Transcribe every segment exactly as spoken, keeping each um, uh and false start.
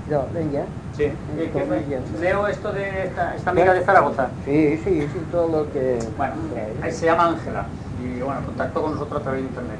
No, ella. Sí. Eh, ¿qué fue? Leo esto de esta, esta amiga de Zaragoza. Sí, sí, sí, todo lo que... Bueno, ahí se llama Ángela y bueno, contactó con nosotros a través de internet.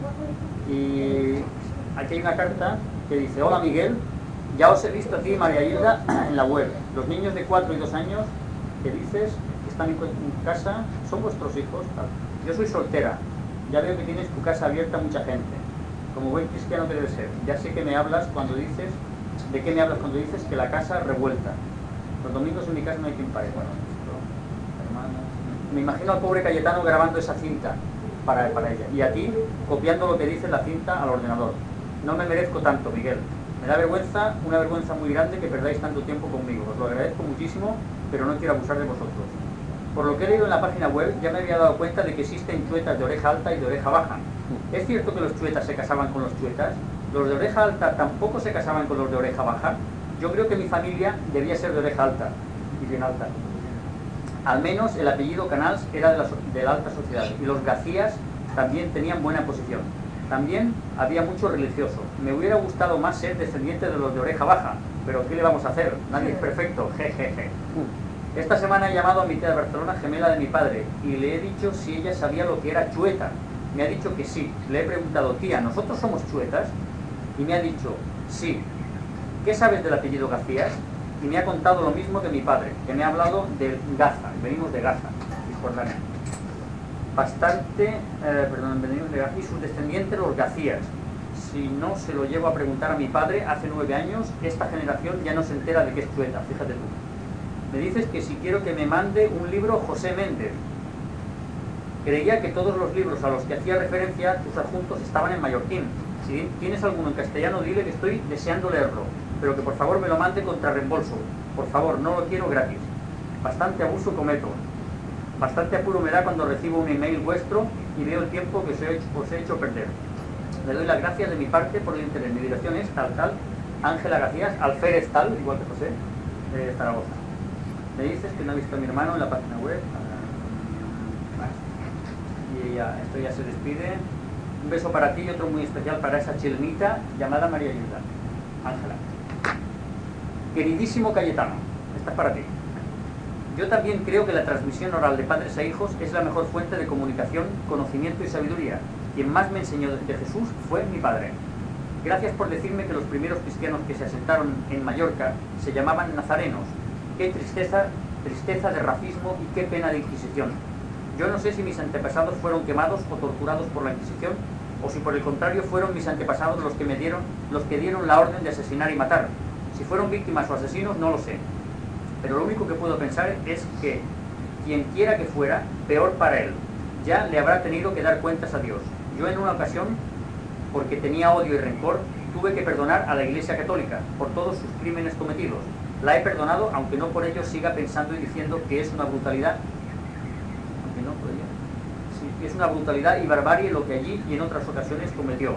Y aquí hay una carta que dice: hola Miguel, ya os he visto a ti y María Hilda en la web. Los niños de cuatro y dos años que dices que están en casa son vuestros hijos. Yo soy soltera, ya veo que tienes tu casa abierta a mucha gente. Como buen cristiano que debe ser, ya sé que me hablas cuando dices, ¿de qué me hablas cuando dices que la casa revuelta? Los domingos en mi casa no hay quien pare. Bueno, esto, hermano, me imagino al pobre Cayetano grabando esa cinta para, para ella, y a ti copiando lo que dice la cinta al ordenador. No me merezco tanto, Miguel. Me da vergüenza, una vergüenza muy grande que perdáis tanto tiempo conmigo. Os lo agradezco muchísimo, pero no quiero abusar de vosotros. Por lo que he leído en la página web, ya me había dado cuenta de que existen chuetas de oreja alta y de oreja baja. ¿Es cierto que los chuetas se casaban con los chuetas? ¿Los de oreja alta tampoco se casaban con los de oreja baja? Yo creo que mi familia debía ser de oreja alta, y bien alta. Al menos el apellido Canals era de la, de la alta sociedad, y los Gacías también tenían buena posición. También había mucho religioso. Me hubiera gustado más ser descendiente de los de oreja baja, pero ¿qué le vamos a hacer? Nadie es perfecto, jejeje. Esta semana he llamado a mi tía de Barcelona, gemela de mi padre, y le he dicho si ella sabía lo que era chueta. Me ha dicho que sí. Le he preguntado: tía, ¿nosotros somos chuetas? Y me ha dicho: sí. ¿Qué sabes del apellido Gacías? Y me ha contado lo mismo que mi padre, que me ha hablado de Gaza. Venimos de Gaza, Cisjordania. Bastante, eh, perdón, venimos de Gaza. Y sus descendientes, los Gacías. Si no se lo llevo a preguntar a mi padre, hace nueve años, esta generación ya no se entera de que es chueta, fíjate tú. Me dices que si quiero que me mande un libro José Méndez. Creía que todos los libros a los que hacía referencia tus adjuntos estaban en mallorquín. Si tienes alguno en castellano, dile que estoy deseando leerlo, pero que por favor me lo mande contra reembolso. Por favor, no lo quiero gratis. Bastante abuso cometo. Bastante apuro me da cuando recibo un email vuestro y veo el tiempo que os he hecho, os he hecho perder. Le doy las gracias de mi parte por el interés. Mi dirección es tal, tal, Ángela García, Alférez tal, igual que José, de Zaragoza. Me dices que no he visto a mi hermano en la página web. Y ya, esto ya se despide. Un beso para ti y otro muy especial para esa chilenita llamada María Hilda. Ángela. Queridísimo Cayetano, esta es para ti. Yo también creo que la transmisión oral de padres a hijos es la mejor fuente de comunicación, conocimiento y sabiduría. Quien más me enseñó de Jesús fue mi padre. Gracias por decirme que los primeros cristianos que se asentaron en Mallorca se llamaban nazarenos. Qué tristeza, tristeza de racismo y qué pena de Inquisición. Yo no sé si mis antepasados fueron quemados o torturados por la Inquisición, o si por el contrario fueron mis antepasados los que me dieron, los que dieron la orden de asesinar y matar. Si fueron víctimas o asesinos, no lo sé. Pero lo único que puedo pensar es que quien quiera que fuera, peor para él. Ya le habrá tenido que dar cuentas a Dios. Yo en una ocasión, porque tenía odio y rencor, tuve que perdonar a la Iglesia Católica por todos sus crímenes cometidos. La he perdonado, aunque no por ello siga pensando y diciendo que es una brutalidad. Aunque no por ello. Sí, es una brutalidad y barbarie lo que allí y en otras ocasiones cometió.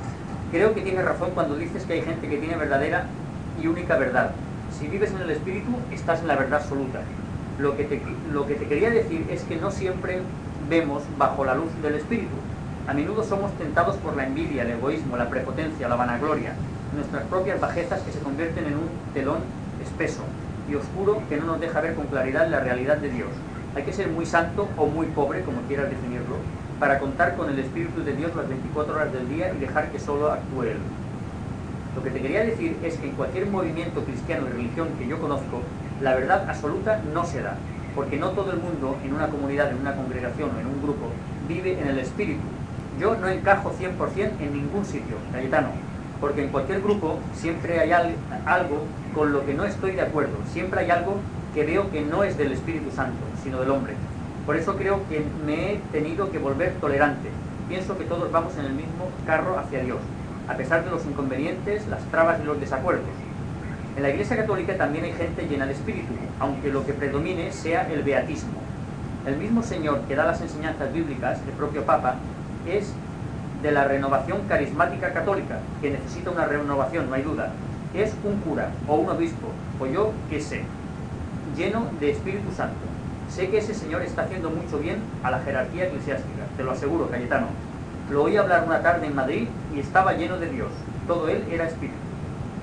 Creo que tienes razón cuando dices que hay gente que tiene verdadera y única verdad. Si vives en el Espíritu, estás en la verdad absoluta. Lo que te, lo que te quería decir es que no siempre vemos bajo la luz del Espíritu. A menudo somos tentados por la envidia, el egoísmo, la prepotencia, la vanagloria, nuestras propias bajezas que se convierten en un telón espeso y oscuro que no nos deja ver con claridad la realidad de Dios. Hay que ser muy santo o muy pobre, como quieras definirlo, para contar con el Espíritu de Dios las veinticuatro horas del día y dejar que solo actúe Él. Lo que te quería decir es que en cualquier movimiento cristiano y religión que yo conozco, la verdad absoluta no se da, porque no todo el mundo en una comunidad, en una congregación o en un grupo vive en el Espíritu. Yo no encajo cien por cien en ningún sitio, Cayetano, porque en cualquier grupo siempre hay algo con lo que no estoy de acuerdo, siempre hay algo que veo que no es del Espíritu Santo, sino del hombre. Por eso creo que me he tenido que volver tolerante. Pienso que todos vamos en el mismo carro hacia Dios, a pesar de los inconvenientes, las trabas y los desacuerdos. En la Iglesia Católica también hay gente llena de espíritu, aunque lo que predomine sea el beatismo. El mismo Señor que da las enseñanzas bíblicas, el propio Papa, es de la renovación carismática católica, que necesita una renovación, no hay duda. Es un cura, o un obispo, o yo qué sé, lleno de Espíritu Santo. Sé que ese señor está haciendo mucho bien a la jerarquía eclesiástica, te lo aseguro, Cayetano. Lo oí hablar una tarde en Madrid y estaba lleno de Dios. Todo él era espíritu.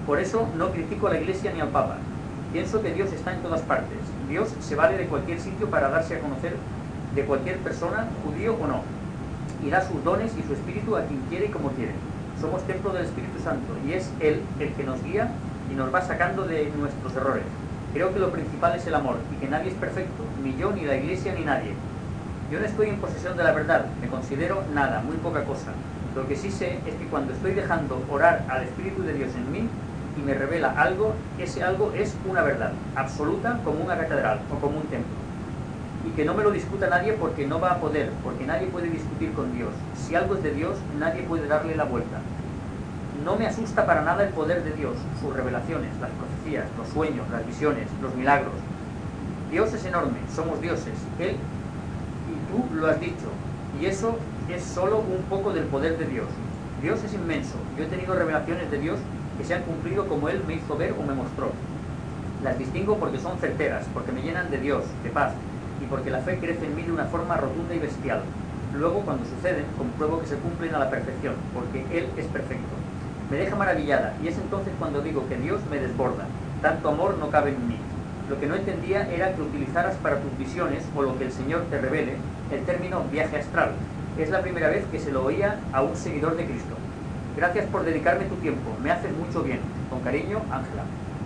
Por eso no critico a la Iglesia ni al Papa. Pienso que Dios está en todas partes. Dios se vale de cualquier sitio para darse a conocer de cualquier persona, judío o no, y da sus dones y su espíritu a quien quiere y como quiere. Somos templo del Espíritu Santo y es Él el que nos guía y nos va sacando de nuestros errores. Creo que lo principal es el amor y que nadie es perfecto, ni yo, ni la Iglesia, ni nadie. Yo no estoy en posesión de la verdad, me considero nada, muy poca cosa. Lo que sí sé es que cuando estoy dejando orar al Espíritu de Dios en mí y me revela algo, ese algo es una verdad, absoluta como una catedral o como un templo. Y que no me lo discuta nadie porque no va a poder, porque nadie puede discutir con Dios. Si algo es de Dios, nadie puede darle la vuelta. No me asusta para nada el poder de Dios, sus revelaciones, las profecías, los sueños, las visiones, los milagros. Dios es enorme, somos dioses, Él y tú lo has dicho, y eso es solo un poco del poder de Dios. Dios es inmenso, yo he tenido revelaciones de Dios que se han cumplido como Él me hizo ver o me mostró. Las distingo porque son certeras, porque me llenan de Dios, de paz, y porque la fe crece en mí de una forma rotunda y bestial. Luego, cuando suceden, compruebo que se cumplen a la perfección, porque Él es perfecto. Me deja maravillada, y es entonces cuando digo que Dios me desborda. Tanto amor no cabe en mí. Lo que no entendía era que utilizaras para tus visiones, o lo que el Señor te revele, el término viaje astral. Es la primera vez que se lo oía a un seguidor de Cristo. Gracias por dedicarme tu tiempo, me haces mucho bien. Con cariño, Ángela.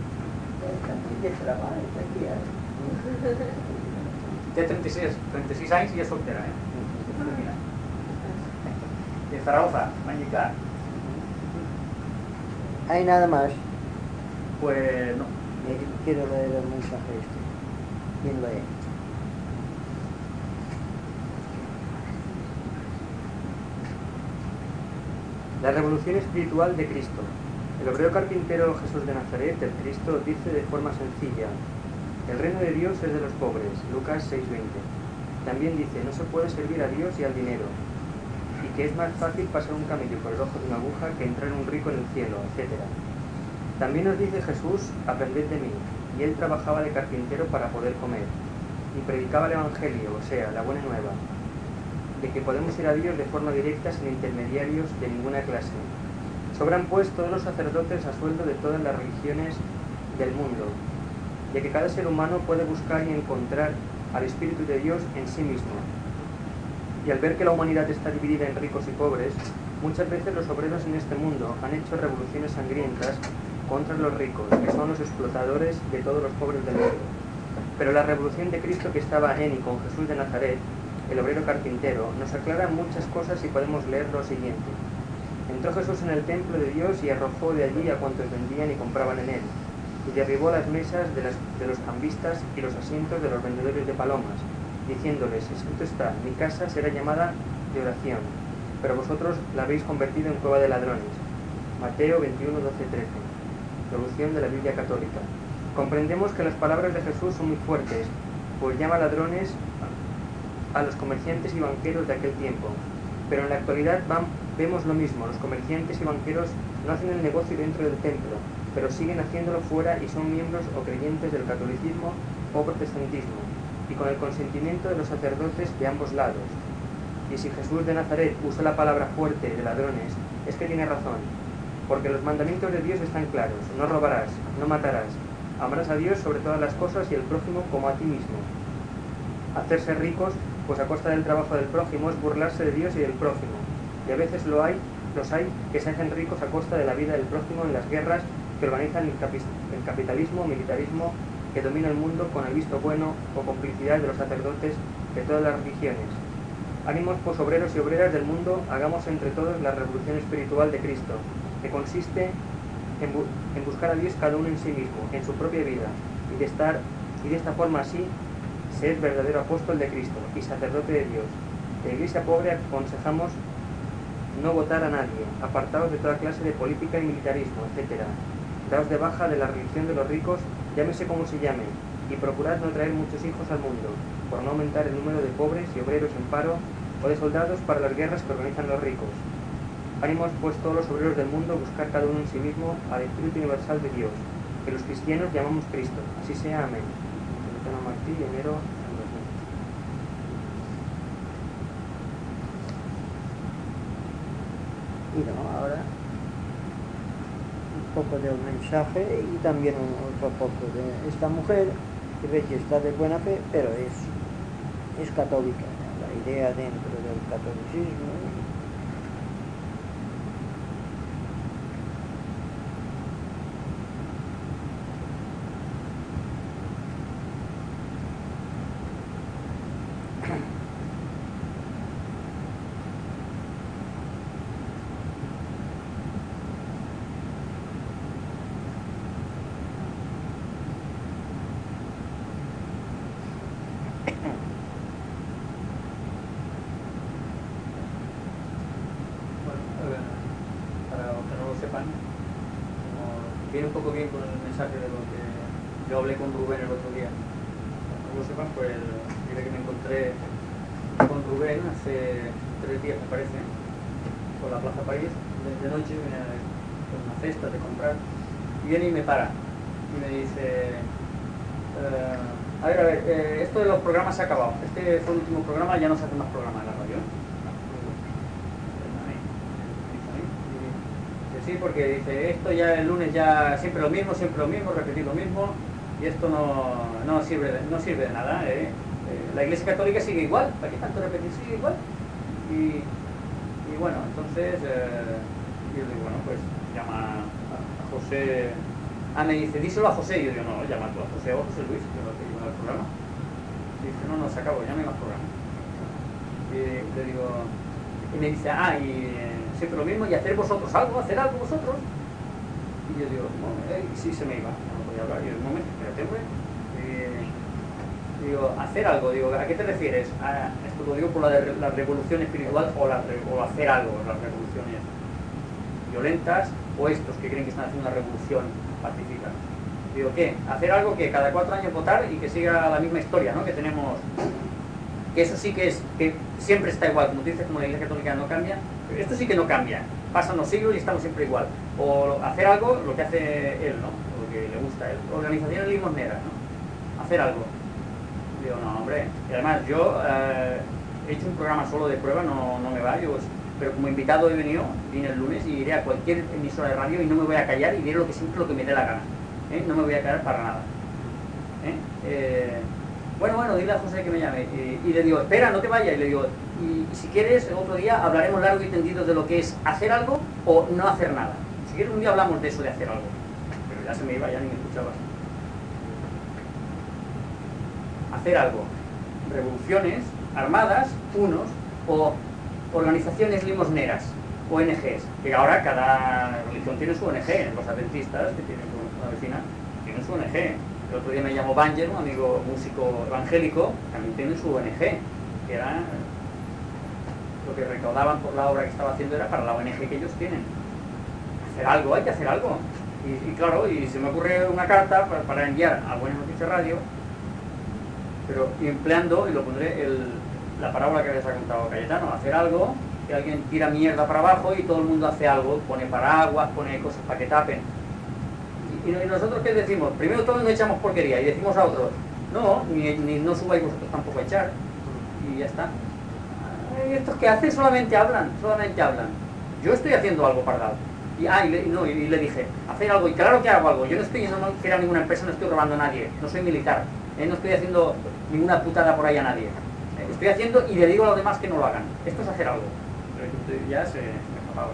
Té treinta-sis, treinta-sis anys i és soltera, eh? De Zaragoza, Mañica. ¿Hay nada más? Pues no. Eh, Quiero leer el mensaje este. ¿Quién lee? La revolución espiritual de Cristo. El obrero carpintero Jesús de Nazaret, el Cristo, dice de forma sencilla: el reino de Dios es de los pobres, Lucas seis veinte. También dice: no se puede servir a Dios y al dinero, y que es más fácil pasar un camello por el ojo de una aguja que entrar un rico en el cielo, etcétera. También nos dice Jesús: aprended de mí, y él trabajaba de carpintero para poder comer, y predicaba el Evangelio, o sea, la buena nueva, de que podemos ir a Dios de forma directa sin intermediarios de ninguna clase. Sobran pues todos los sacerdotes a sueldo de todas las religiones del mundo, de que cada ser humano puede buscar y encontrar al Espíritu de Dios en sí mismo. Y al ver que la humanidad está dividida en ricos y pobres, muchas veces los obreros en este mundo han hecho revoluciones sangrientas contra los ricos, que son los explotadores de todos los pobres del mundo. Pero la revolución de Cristo que estaba en y con Jesús de Nazaret, el obrero carpintero, nos aclara muchas cosas y podemos leer lo siguiente. Entró Jesús en el templo de Dios y arrojó de allí a cuantos vendían y compraban en él, y derribó las mesas de, las, de los cambistas y los asientos de los vendedores de palomas, diciéndoles: escrito está, mi casa será llamada de oración, pero vosotros la habéis convertido en cueva de ladrones. Mateo veintiuno, doce, trece. Traducción de la Biblia Católica. Comprendemos que las palabras de Jesús son muy fuertes, pues llama ladrones a los comerciantes y banqueros de aquel tiempo. Pero en la actualidad van, vemos lo mismo: los comerciantes y banqueros no hacen el negocio dentro del templo, pero siguen haciéndolo fuera y son miembros o creyentes del catolicismo o protestantismo, y con el consentimiento de los sacerdotes de ambos lados. Y si Jesús de Nazaret usa la palabra fuerte de ladrones, es que tiene razón, porque los mandamientos de Dios están claros: no robarás, no matarás, amarás a Dios sobre todas las cosas y al prójimo como a ti mismo. Hacerse ricos, pues a costa del trabajo del prójimo, es burlarse de Dios y del prójimo, y a veces lo hay, los hay que se hacen ricos a costa de la vida del prójimo en las guerras que organizan el, capi el capitalismo o militarismo que domina el mundo con el visto bueno o complicidad de los sacerdotes de todas las religiones. Ánimos, pues, obreros y obreras del mundo, hagamos entre todos la revolución espiritual de Cristo, que consiste en, bu en buscar a Dios cada uno en sí mismo, en su propia vida, y de, estar, y de esta forma así ser verdadero apóstol de Cristo y sacerdote de Dios. La Iglesia pobre aconsejamos no votar a nadie, apartaos de toda clase de política y militarismo, etcétera. Daos de baja de la religión de los ricos, llámese como se llame, y procurad no traer muchos hijos al mundo, por no aumentar el número de pobres y obreros en paro o de soldados para las guerras que organizan los ricos. Ánimos, pues, todos los obreros del mundo, buscar cada uno en sí mismo al Espíritu Universal de Dios, que los cristianos llamamos Cristo. Así sea, amén. Martí, enero del dos mil. Y no, ahora poco del mensaje y también un, otro poco de esta mujer que ve que está de buena fe, pero es, es católica, la idea dentro del catolicismo. Viene un poco bien con el mensaje de lo que yo hablé con Rubén el otro día. Para que lo sepan, pues diré que me encontré con Rubén hace tres días, me parece, por la Plaza París, de noche, venía con una cesta de comprar, y viene y me para, y me dice, eh, a ver, a ver, eh, esto de los programas se ha acabado, este fue el último programa, ya no se hacen más programas en la radio. Sí, porque dice, esto ya el lunes ya siempre lo mismo, siempre lo mismo, repetir lo mismo, y esto no, no, sirve, de, no sirve de nada. ¿eh? Eh, la Iglesia Católica sigue igual, ¿para qué tanto repetir? Sigue igual. Y, y bueno, entonces, eh, yo digo, bueno, pues llama a, a José. Ah, me dice, díselo a José, y yo digo, no, llama tú a José o a José Luis, que es lo que lleva el programa. Y dice, no, no, se acabó, ya no hay más programa. Y le digo, y me dice, ah, y... siempre lo mismo, y hacer vosotros algo, hacer algo vosotros. Y yo digo, no, eh, y sí se me iba, no podía hablar. Y yo, un momento, espérate, hombre. Y digo, hacer algo, digo, ¿a qué te refieres? A, esto lo digo por la, de, la revolución espiritual o, la, o hacer algo, las revoluciones violentas, o estos que creen que están haciendo una revolución pacífica. Digo, ¿qué? Hacer algo que cada cuatro años votar y que siga la misma historia, ¿no? Que tenemos, que eso sí que es, que siempre está igual, como tú dices, como la Iglesia Católica no cambia. Esto sí que no cambia, pasan los siglos y estamos siempre igual. O hacer algo, lo que hace él, ¿no? Lo que le gusta a él. Organizaciones limosneras, ¿no? Hacer algo. Digo, no, hombre. Y además, yo eh, he hecho un programa solo de prueba, no, no me va, yo, pero como invitado he venido, vine el lunes y iré a cualquier emisora de radio y no me voy a callar y diré lo que siempre lo que me dé la gana. ¿eh? No me voy a callar para nada. ¿eh? Eh, bueno, bueno, dile a José que me llame. Y, y le digo, espera, no te vayas. Y le digo, y, y si quieres, el otro día hablaremos largo y tendido de lo que es hacer algo o no hacer nada. Si quieres, un día hablamos de eso de hacer algo. Pero ya se me iba, ya ni me escuchaba. Hacer algo. Revoluciones armadas, unos, o organizaciones limosneras, O N Ges. Que ahora cada religión tiene su O N Ge. Los adventistas, que tienen una vecina, tienen su O N Ge. El otro día me llamó Banger, un amigo músico evangélico, también tiene su O N Ge, que era lo que recaudaban por la obra que estaba haciendo era para la O N Ge que ellos tienen. Hacer algo, hay que hacer algo. Y, y claro, y se me ocurre una carta para, para enviar a Buenas Noticias Radio, pero empleando, y lo pondré, el, la parábola que les ha contado Cayetano, hacer algo, que alguien tira mierda para abajo y todo el mundo hace algo, pone paraguas, pone cosas para que tapen. Y, y nosotros, ¿qué decimos? Primero todos no echamos porquería y decimos a otros, no, ni, ni no subáis vosotros tampoco a echar. Y ya está. Y estos que hacen solamente hablan, solamente hablan. Yo estoy haciendo algo pardal. Y, ah, y, le, no, y le dije, hacer algo, y claro que hago algo. Yo no estoy yendo a ninguna empresa, no estoy robando a nadie, no soy militar, eh, no estoy haciendo ninguna putada por ahí a nadie. Eh, estoy haciendo y le digo a los demás que no lo hagan. Esto es hacer algo. Pero ya se, se me escapaba.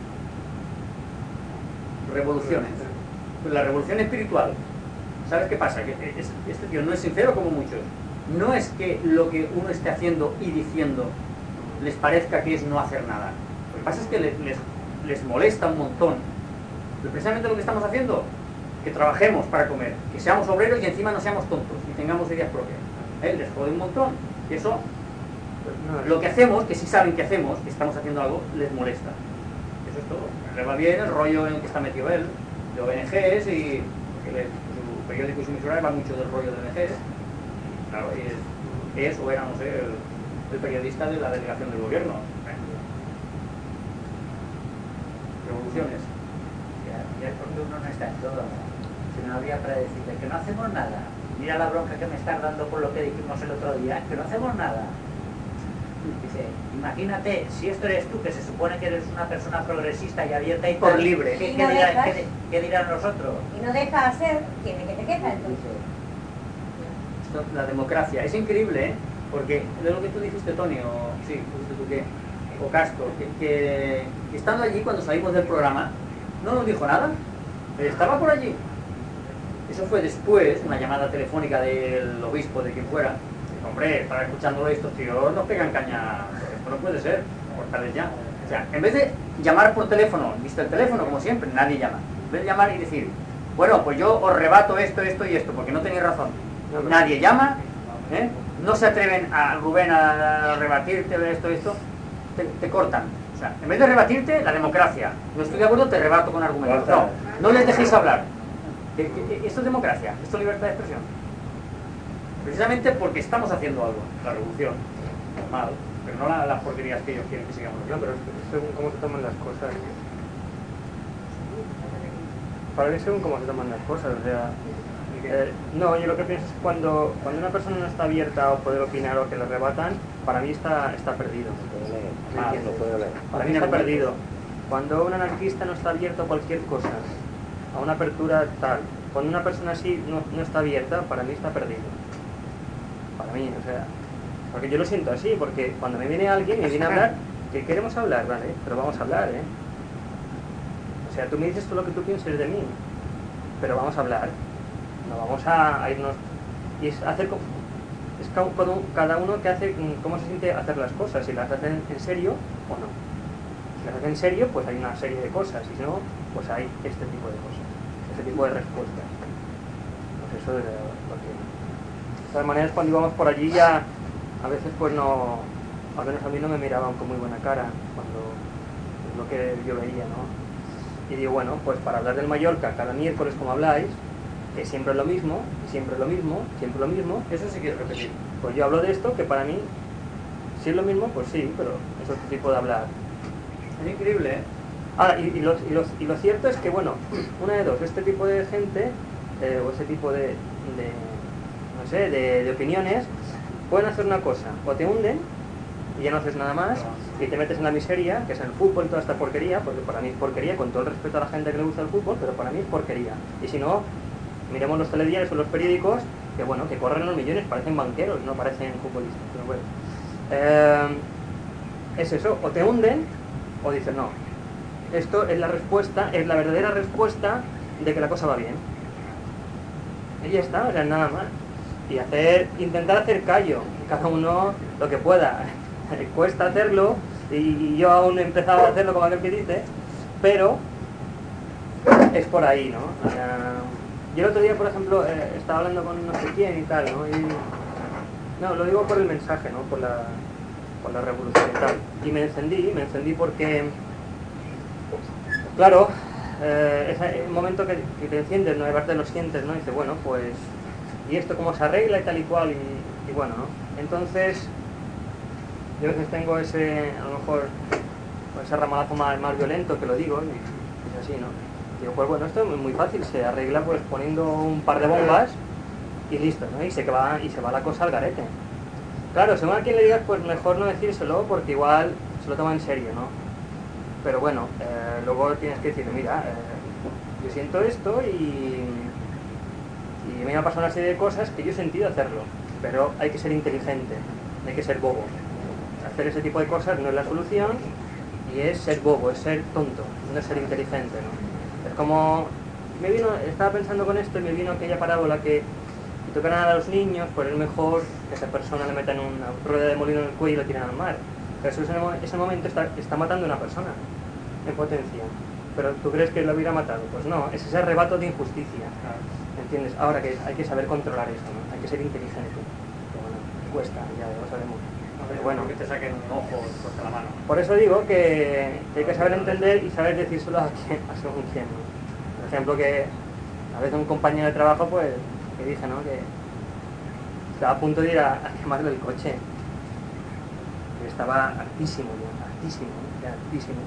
Revoluciones. Pues la revolución espiritual. ¿Sabes qué pasa? Que este tío no es sincero como muchos. No es que lo que uno esté haciendo y diciendo les parezca que es no hacer nada. Lo que pasa es que les, les, les molesta un montón. Pero precisamente lo que estamos haciendo, que trabajemos para comer, que seamos obreros y encima no seamos tontos y tengamos ideas propias. ¿Eh? Les jode un montón. Y eso, lo que hacemos, que sí saben que hacemos, que estamos haciendo algo, les molesta. Eso es todo. Le va bien el rollo en el que está metido él, de O N Ges, y que le, su periódico y su emisora va mucho del rollo de O N Ges. Claro, y es, es o era, no sé, el, el periodista de la delegación del gobierno. Revoluciones. Ya, ya porque uno no está en todo, ¿no? Si no habría para decirle que no hacemos nada. Mira la bronca que me estás dando por lo que dijimos el otro día, que no hacemos nada. Dice, imagínate, si esto eres tú, que se supone que eres una persona progresista y abierta y Por tal, libre. ¿qué, Y qué no dirán, dejas. qué- qué dirán los otros? Y no deja hacer, tiene que te quejas entonces. Esto, la democracia, es increíble, ¿eh? Porque de lo que tú dijiste, Tony, o sí, fuiste tú que, o Castro, que, que, que estando allí cuando salimos del programa, no nos dijo nada, estaba por allí. Eso fue después, una llamada telefónica del obispo, de quien fuera. Dijo, hombre, estar escuchando estos tíos nos pegan caña, esto no puede ser, cortales ya. O sea, en vez de llamar por teléfono, viste el teléfono como siempre, nadie llama. En vez de llamar y decir, bueno, pues yo os rebato esto, esto y esto, porque no tenéis razón. Nadie llama, ¿eh? No se atreven a Rubén a rebatirte esto, esto, te, te cortan. O sea, en vez de rebatirte, la democracia. No estoy de acuerdo, te rebato con argumentos. No, no les dejéis hablar. Que- que- Esto es democracia, esto es libertad de expresión. Precisamente porque estamos haciendo algo, la revolución, normal, pero no la- las porquerías que ellos quieren que sigamos No, haciendo. pero es según cómo se toman las cosas. Para mí es según cómo se toman las cosas, o sea... eh, no, yo lo que pienso es que cuando, cuando una persona no está abierta o poder opinar o que le rebatan, para mí está, está perdido. ¿Me Ah, entiendes? lo puedo leer. Para mí está perdido. Cuando un anarquista no está abierto a cualquier cosa, a una apertura tal, cuando una persona así no, no está abierta, para mí está perdido. Para mí, o sea, porque yo lo siento así, porque cuando me viene alguien y me viene a hablar, que queremos hablar, vale, pero vamos a hablar, ¿eh? O sea, tú me dices todo lo que tú pienses de mí, pero vamos a hablar, no vamos a, a irnos, y es hacer como, es ca- cada uno- cada uno que hace, mm, cómo se siente hacer las cosas, si las hacen en serio o no. Si las hacen en serio, pues hay una serie de cosas, y si no, pues hay este tipo de cosas, este tipo de respuestas. Pues eso es lo que... De todas maneras, cuando íbamos por allí ya, a veces pues no, al menos a mí no me miraban con muy buena cara, cuando es lo que yo veía, ¿no? Y digo, bueno, pues para hablar del Mallorca cada miércoles como habláis, que siempre es lo mismo, siempre es lo mismo, siempre es lo mismo, Eso sí que es repetir. pues yo hablo de esto que para mí, si es lo mismo, pues sí, pero es otro tipo de hablar. Es increíble, ¿eh? Ahora, y, y, lo, y, lo, y lo cierto es que, bueno, una de dos, este tipo de gente, eh, o ese tipo de, de no sé, de, de opiniones, pueden hacer una cosa, o te hunden, y ya no haces nada más, y te metes en la miseria, que es el fútbol y toda esta porquería, porque para mí es porquería, con todo el respeto a la gente que le gusta el fútbol, pero para mí es porquería. Y si no, miremos los telediarios o los periódicos, que bueno, que corren los millones, parecen banqueros, no parecen futbolistas, pero bueno. Eh, es eso, o te hunden, o dicen no. Esto es la respuesta, es la verdadera respuesta de que la cosa va bien. Y ya está, o sea, nada más. Y hacer, intentar hacer callo, cada uno lo que pueda. Cuesta hacerlo, y, y yo aún he empezado a hacerlo como aquel que dice, pero es por ahí, ¿no? O sea, yo el otro día, por ejemplo, eh, estaba hablando con no sé quién y tal, ¿no? Y, no, lo digo por el mensaje, ¿no? Por la, por la revolución y tal. Y me encendí, me encendí porque, claro, eh, es el momento que, que te enciendes, ¿no? De parte lo sientes, ¿no? Y dices, bueno, pues, ¿y esto cómo se arregla y tal y cual? Y, y bueno, ¿no? Entonces, yo a veces tengo ese, a lo mejor, pues ese ramalazo más, más violento que lo digo, y es así, ¿no? Digo, pues bueno, esto es muy fácil, se arregla pues poniendo un par de bombas y listo, ¿no? Y se va, y se va la cosa al garete. Claro, según a quien le digas, pues mejor no decírselo porque igual se lo toma en serio, ¿no? Pero bueno, eh, luego tienes que decirle, mira, eh, yo siento esto y, y me ha pasado una serie de cosas que yo he sentido hacerlo, pero hay que ser inteligente, no hay que ser bobo. Hacer ese tipo de cosas no es la solución y es ser bobo, es ser tonto, no es ser inteligente, ¿no? Es como, me vino, estaba pensando con esto y me vino aquella parábola que si tocaran a los niños, pues es mejor que esa persona le metan una rueda de molino en el cuello y lo tiren al mar. Pero eso en ese momento está, está matando a una persona en potencia. Pero ¿tú crees que lo hubiera matado? Pues no, es ese arrebato de injusticia. ¿Entiendes? Ahora que hay que saber controlar eso, ¿no? Hay que ser inteligente. Pero bueno, cuesta, ya lo sabemos. Pero bueno, Que te saquen un ojo por la mano. por eso digo que, que hay que saber entender y saber decírselo a quien, a según quién, ¿no? Por ejemplo, que a veces un compañero de trabajo, pues, que dije, ¿no? Que estaba a punto de ir a, a quemarle el coche. Que estaba hartísimo ya, hartísimo, ¿no? Ya hartísimo.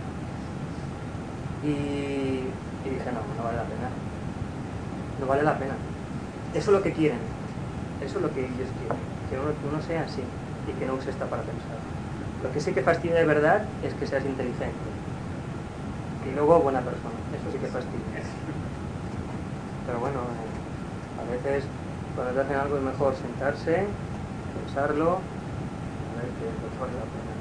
Y, y dije, no, no vale la pena. No vale la pena. Eso es lo que quieren. Eso es lo que ellos quieren. Que uno, que uno sea así y que no use esta para pensar. Lo que sí que fastidia de verdad es que seas inteligente. Y luego buena persona. Eso sí que fastidia. Pero bueno, eh, a veces cuando te hacen algo es mejor sentarse, pensarlo, a ver qué es lo que vale la pena.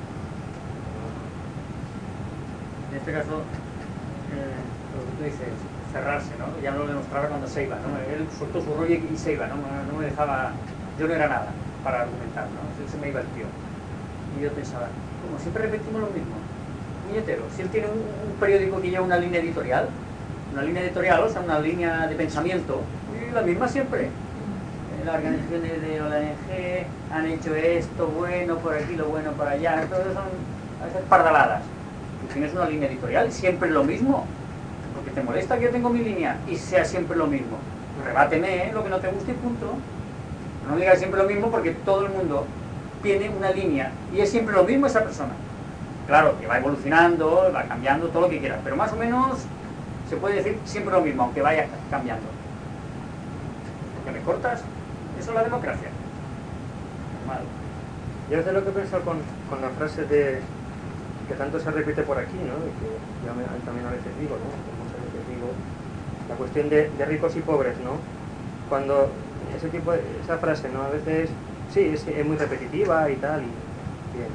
En este caso, eh, lo que tú dices, cerrarse, ¿no? Ya lo demostraba cuando se iba, ¿no? Él soltó su rollo y se iba, ¿no? No me dejaba, yo no era nada para argumentar, ¿no? Él se me iba el tío. Y yo pensaba, como siempre repetimos lo mismo, puñetero, si él tiene un, un periódico que lleva una línea editorial, una línea editorial, o sea, una línea de pensamiento, y la misma siempre. Las organizaciones de la O N G han hecho esto bueno por aquí, lo bueno por allá, todo eso son a veces pardaladas. Tú tienes una línea editorial y siempre lo mismo, porque te molesta que yo tengo mi línea y sea siempre lo mismo. Rebáteme, ¿eh? Lo que no te guste y punto. No me digas siempre lo mismo porque todo el mundo tiene una línea y es siempre lo mismo esa persona. Claro, que va evolucionando, va cambiando, todo lo que quieras, pero más o menos se puede decir siempre lo mismo, aunque vaya cambiando. ¿Porque me cortas? Eso es la democracia. Normal. Yo a veces lo que he pensado con, con la frase de que tanto se repite por aquí, ¿no? Y que yo me- también a veces digo, ¿no? Como muchas veces digo, la cuestión de, de ricos y pobres, ¿no? Cuando ese tipo de, esa frase, ¿no? A veces sí, es, es muy repetitiva y tal, y bien.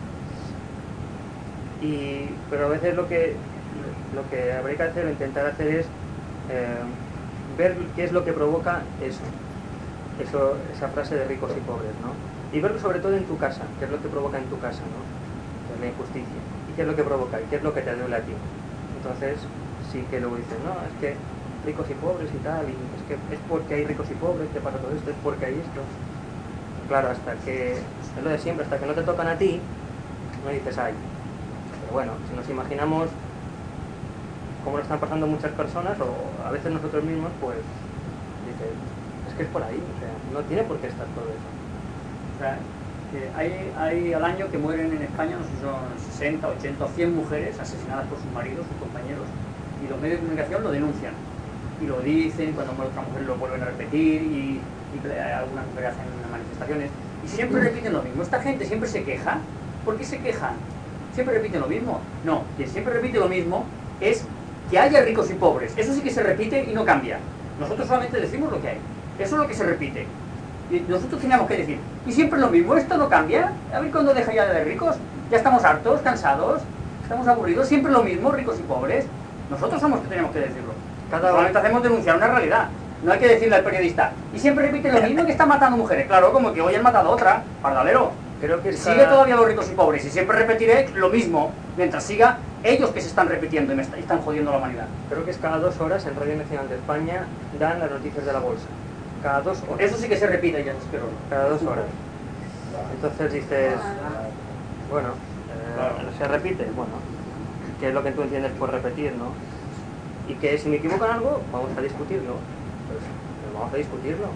Y, pero a veces lo que lo que habría que hacer o intentar hacer es eh, ver qué es lo que provoca eso. Eso, esa frase de ricos y pobres, ¿no? Y verlo sobre todo en tu casa, qué es lo que provoca en tu casa, ¿no? Que es la injusticia. ¿Y qué es lo que provoca? ¿Y qué es lo que te duele a ti? Entonces, sí que luego dices, no, es que ricos y pobres y tal, y es que es porque hay ricos y pobres que pasa todo esto, es porque hay esto. Claro, hasta que, es lo de siempre, hasta que no te tocan a ti, no dices, ay. Pero bueno, si nos imaginamos cómo lo están pasando muchas personas, o a veces nosotros mismos, pues, dices, es que es por ahí, o sea, no tiene por qué estar todo eso. O sea, que hay, hay al año que mueren en España, no sé si son sesenta, ochenta o cien mujeres asesinadas por sus maridos, sus compañeros, y los medios de comunicación lo denuncian. Y lo dicen, cuando muere otra mujer lo vuelven a repetir, y, y algunas mujeres hacen manifestaciones, y siempre repiten lo mismo. Esta gente siempre se queja. ¿Por qué se quejan? Siempre repiten lo mismo. No, quien siempre repite lo mismo es que haya ricos y pobres. Eso sí que se repite y no cambia. Nosotros solamente decimos lo que hay. Eso es lo que se repite. Y nosotros teníamos que decir, y siempre lo mismo, esto no cambia. A ver cuándo deja ya de haber ricos. Ya estamos hartos, cansados, estamos aburridos, siempre lo mismo, ricos y pobres. Nosotros somos los que tenemos que decirlo. Cada Solamente hacemos denunciar una realidad. No hay que decirle al periodista, y siempre repite lo mismo, que está matando mujeres. Claro, como que hoy han matado a otra, pardalero. Creo que Sigue cada- todavía los ricos y pobres, y siempre repetiré lo mismo, mientras siga ellos que se están repitiendo y me está- y están jodiendo a la humanidad. Creo que es cada dos horas en Radio Nacional de España dan las noticias de la bolsa. Cada dos horas. Eso sí que se repite ya, espero. Cada dos horas. Entonces dices, bueno, eh, Claro. se repite, bueno, ¿qué es lo que tú entiendes por repetir, no? Y que si me equivoco en algo, vamos a discutirlo. Pues, pues vamos a discutirlo.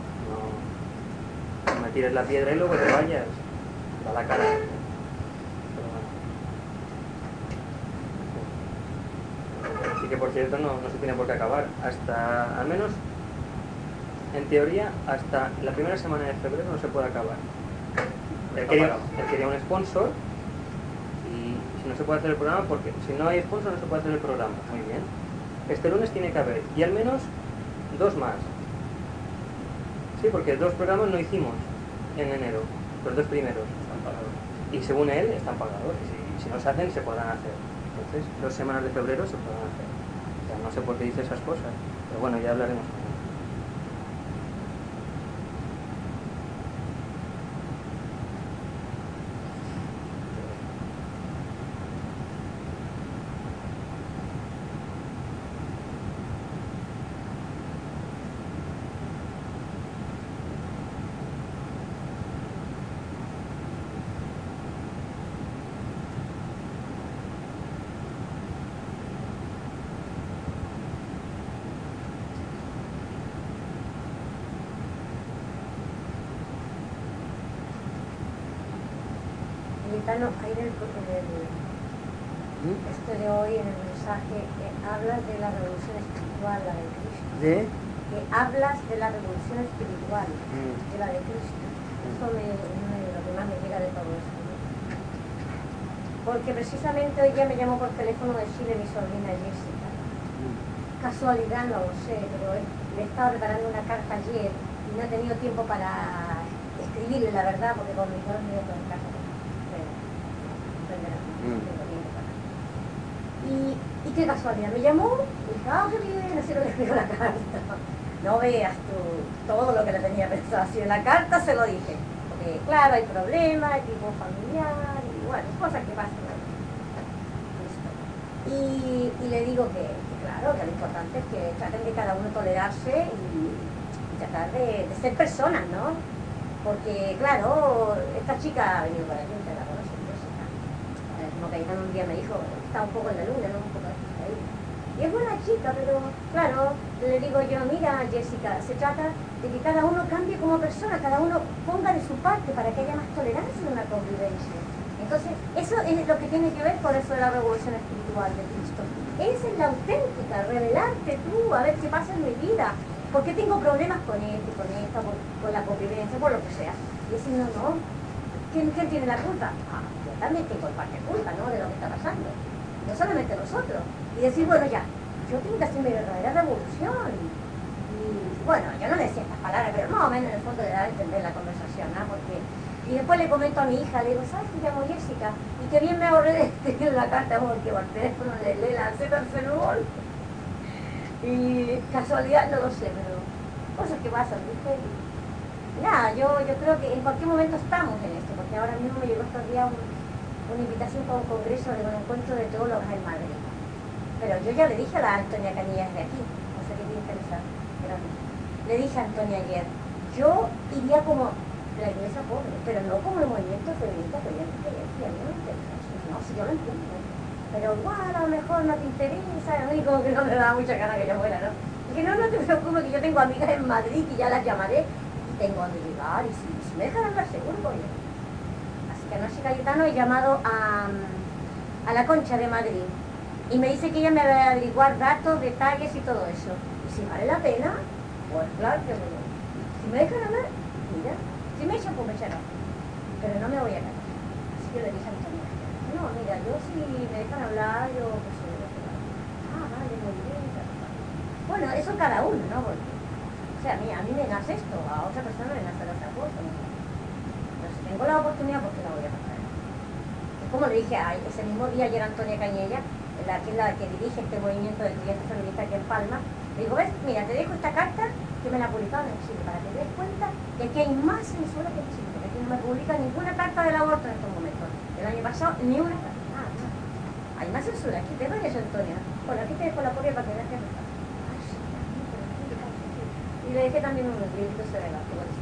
No, no me tires la piedra y luego te vayas. Da la cara. Pero bueno. Sí que por cierto no, no se tiene por qué acabar. Hasta, al menos, en teoría, hasta la primera semana de febrero no se puede acabar. Él quería, él quería un sponsor y si no se puede hacer el programa, porque si no hay sponsor no se puede hacer el programa. Muy bien. Este lunes tiene que haber, y al menos dos más. Sí, porque dos programas no hicimos en enero, los dos primeros. Están pagados. Y según él, están pagados. Y si, si no se hacen, se podrán hacer. Entonces, dos semanas de febrero se podrán hacer. O sea, no sé por qué dice esas cosas, pero bueno, ya hablaremos con él. Cayetano, ahí en el, en el este de hoy, en el mensaje, eh, hablas de la revolución espiritual, la de Cristo. ¿De? Que hablas de la revolución espiritual, Mm. de la de Cristo. Esto me, me- lo que más me llega de todo esto, ¿no? porque precisamente hoy día me llamó por teléfono de Chile mi sobrina Jessica. Casualidad, no lo sé, pero le estaba preparando una carta ayer y no he tenido tiempo para escribirle, la verdad, porque con mis dos nietos en casa bueno, aprenderán, no tengo tiempo para. Y, y qué casualidad, me llamó y dijo, ah, qué bien, así lo le escribo la carta. No veas tú todo lo que le tenía pensado, así en la carta se lo dije. Porque claro, hay problemas, hay tipo familiar, y bueno, cosas que pasan. Y, y le digo que, que claro, que lo importante es que traten de cada uno tolerarse y, y tratar de, de ser personas, ¿no? Porque claro, esta chica ha venido para aquí, te la conocen, Jessica. Eh, como que un día me dijo, está un poco en la luna, ¿no? Un poco ahí. Y es buena chica, pero claro, le digo yo, mira Jessica, se trata de que cada uno cambie como persona, cada uno ponga de su parte para que haya más tolerancia en una convivencia. Entonces, eso es lo que tiene que ver con eso de la revolución espiritual de Cristo. Esa es la auténtica, revelarte tú, a ver qué pasa en mi vida. ¿Por qué tengo problemas con esto, con esto, con, con la convivencia, por lo que sea? Y decir, no, no, ¿quién, ¿quién tiene la culpa? Ah, yo también tengo parte culpa, ¿no?, de lo que está pasando. No solamente nosotros. Y decir, bueno, ya, yo tengo que hacer mi verdadera revolución. Y bueno, yo no decía estas palabras, pero más o menos en el fondo le da a entender la conversación, ¿no? Porque, y después le comento a mi hija, le digo, ¿sabes que llamo Jessica? Y que bien me ahorré de escribir la carta porque por teléfono le, le lancé tan fenol. Y casualidad, no lo sé, pero cosas que pasan, ¿viste? Y nada, yo, yo creo que en cualquier momento estamos en esto, porque ahora mismo me llegó estos días un, una invitación para un congreso de un encuentro de teólogos en Madrid. Pero yo ya le dije a la Antonia Canillas de aquí, no sé qué te interesa, pero le dije a Antonia ayer, yo iría como la iglesia pobre, pero no como el movimiento feminista que ya que a mí no me interesa. No, si yo lo entiendo, pero igual a lo mejor no te interesa, a mí como que no me da mucha gana que yo muera, ¿no? Y que no, no te preocupes, que yo tengo amigas en Madrid que ya las llamaré y tengo donde llegar, y si, si me dejan hablar seguro, voy. Así que anoche Cayetano he llamado a, a la Concha de Madrid y me dice que ella me va a averiguar datos, detalles y todo eso. Y si vale la pena, pues claro que me voy. Si me dejan hablar, mira, si me echan, pues me echarán. Pero no me voy a callar. Así que le dije a Antonio, no, mira, yo si me dejan hablar, yo pues se lo dejo hablar. Ah, vale, muy bien. Bueno, eso cada uno, ¿no? Porque, o sea, a mí, a mí me nace esto, a otra persona le nace otra cosa, ¿no? Pero si tengo la oportunidad, ¿por qué no voy a pasar? Es como le dije a ese mismo día ayer a Antonia Cañella, la que es la que dirige este movimiento de crianza feminista aquí en Palma, le digo, ves, mira, te dejo esta carta que me la publicaron en Chile, para que te des cuenta de que hay más censura que en Chile, porque aquí no me publica ninguna carta del aborto en estos momentos. El año pasado, ni una carta, nada, nada. Hay más censura aquí, te doy eso, Antonia. Bueno, aquí te dejo la copia para que veas que no está. Ay, sí, y le dejé también unos libritos de la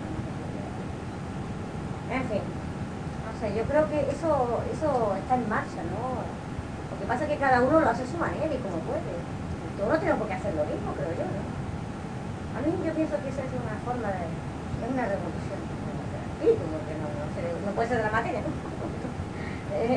en fin, no sé, yo creo que eso, eso está en marcha, ¿no? Lo que pasa es que cada uno lo hace a su manera y como puede. Todos no tenemos por qué hacer lo mismo, creo yo, ¿no? A mí yo pienso que esa es una forma de... es una revolución. Sí, como que no, no, se- no puede ser de la materia, ¿no? Eh,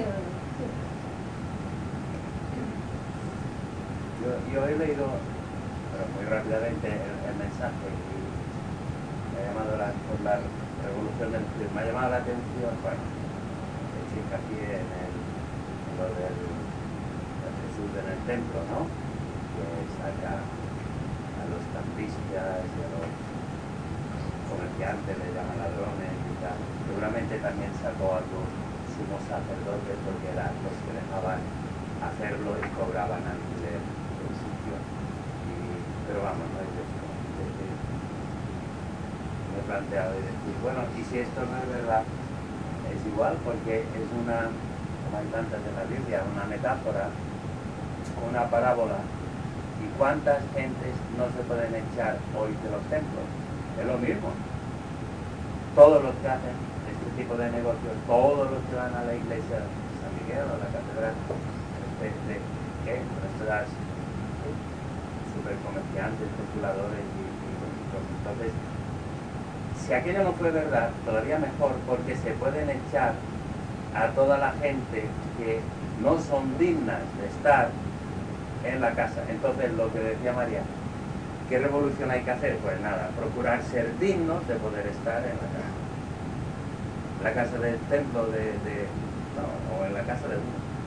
Yo, yo he leído, pero muy rápidamente, el, el mensaje y me ha llamado la, por la revolución del Espíritu. Me ha llamado la atención, bueno, he hecho hincapié en, el, en lo del, del Jesús en el templo, ¿no? Que saca a los campistas y a los comerciantes, le llaman ladrones y tal. Seguramente también sacó a los sumos sacerdotes porque eran los que dejaban hacerlo y cobraban alquiler del sitio. Y, pero vamos, no es esto. Es decir, me he planteado y decir, bueno, y si esto no es verdad, es igual porque es una, como hay tantas en la Biblia, una metáfora, una parábola. ¿Y cuántas gentes no se pueden echar hoy de los templos? Es lo mismo. Todos los que hacen este tipo de negocios, todos los que van a la iglesia de San Miguel o a la catedral, de, de, ¿qué? Nuestras supercomerciantes, especuladores y, y políticos. Entonces, si aquello no fue verdad, todavía mejor, porque se pueden echar a toda la gente que no son dignas de estar en la casa. Entonces, lo que decía María, ¿qué revolución hay que hacer? Pues nada, procurar ser dignos de poder estar en la casa. La casa del templo de, de no, o en la casa de uno.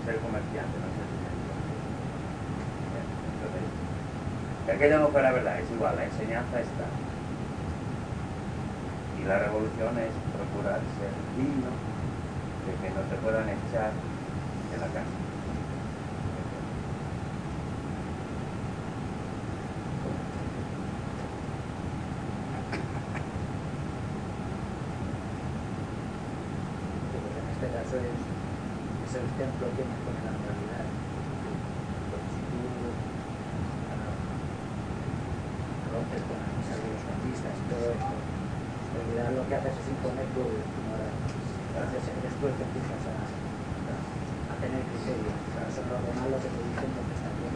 ser comerciante, no ser financiero. Entonces, que aquello no fuera verdad, es igual, la enseñanza está. Y la revolución es procurar ser digno de que no te puedan echar de la casa. En este caso es, es el templo que nos pone la realidad. Porque si tú ah, rompes con la misa de los franquistas y todo esto, en realidad lo que haces es imponer tu, tu moral. Entonces después te empiezas a, a tener criterio. O sea, son los demás lo que te dicen lo que está bien.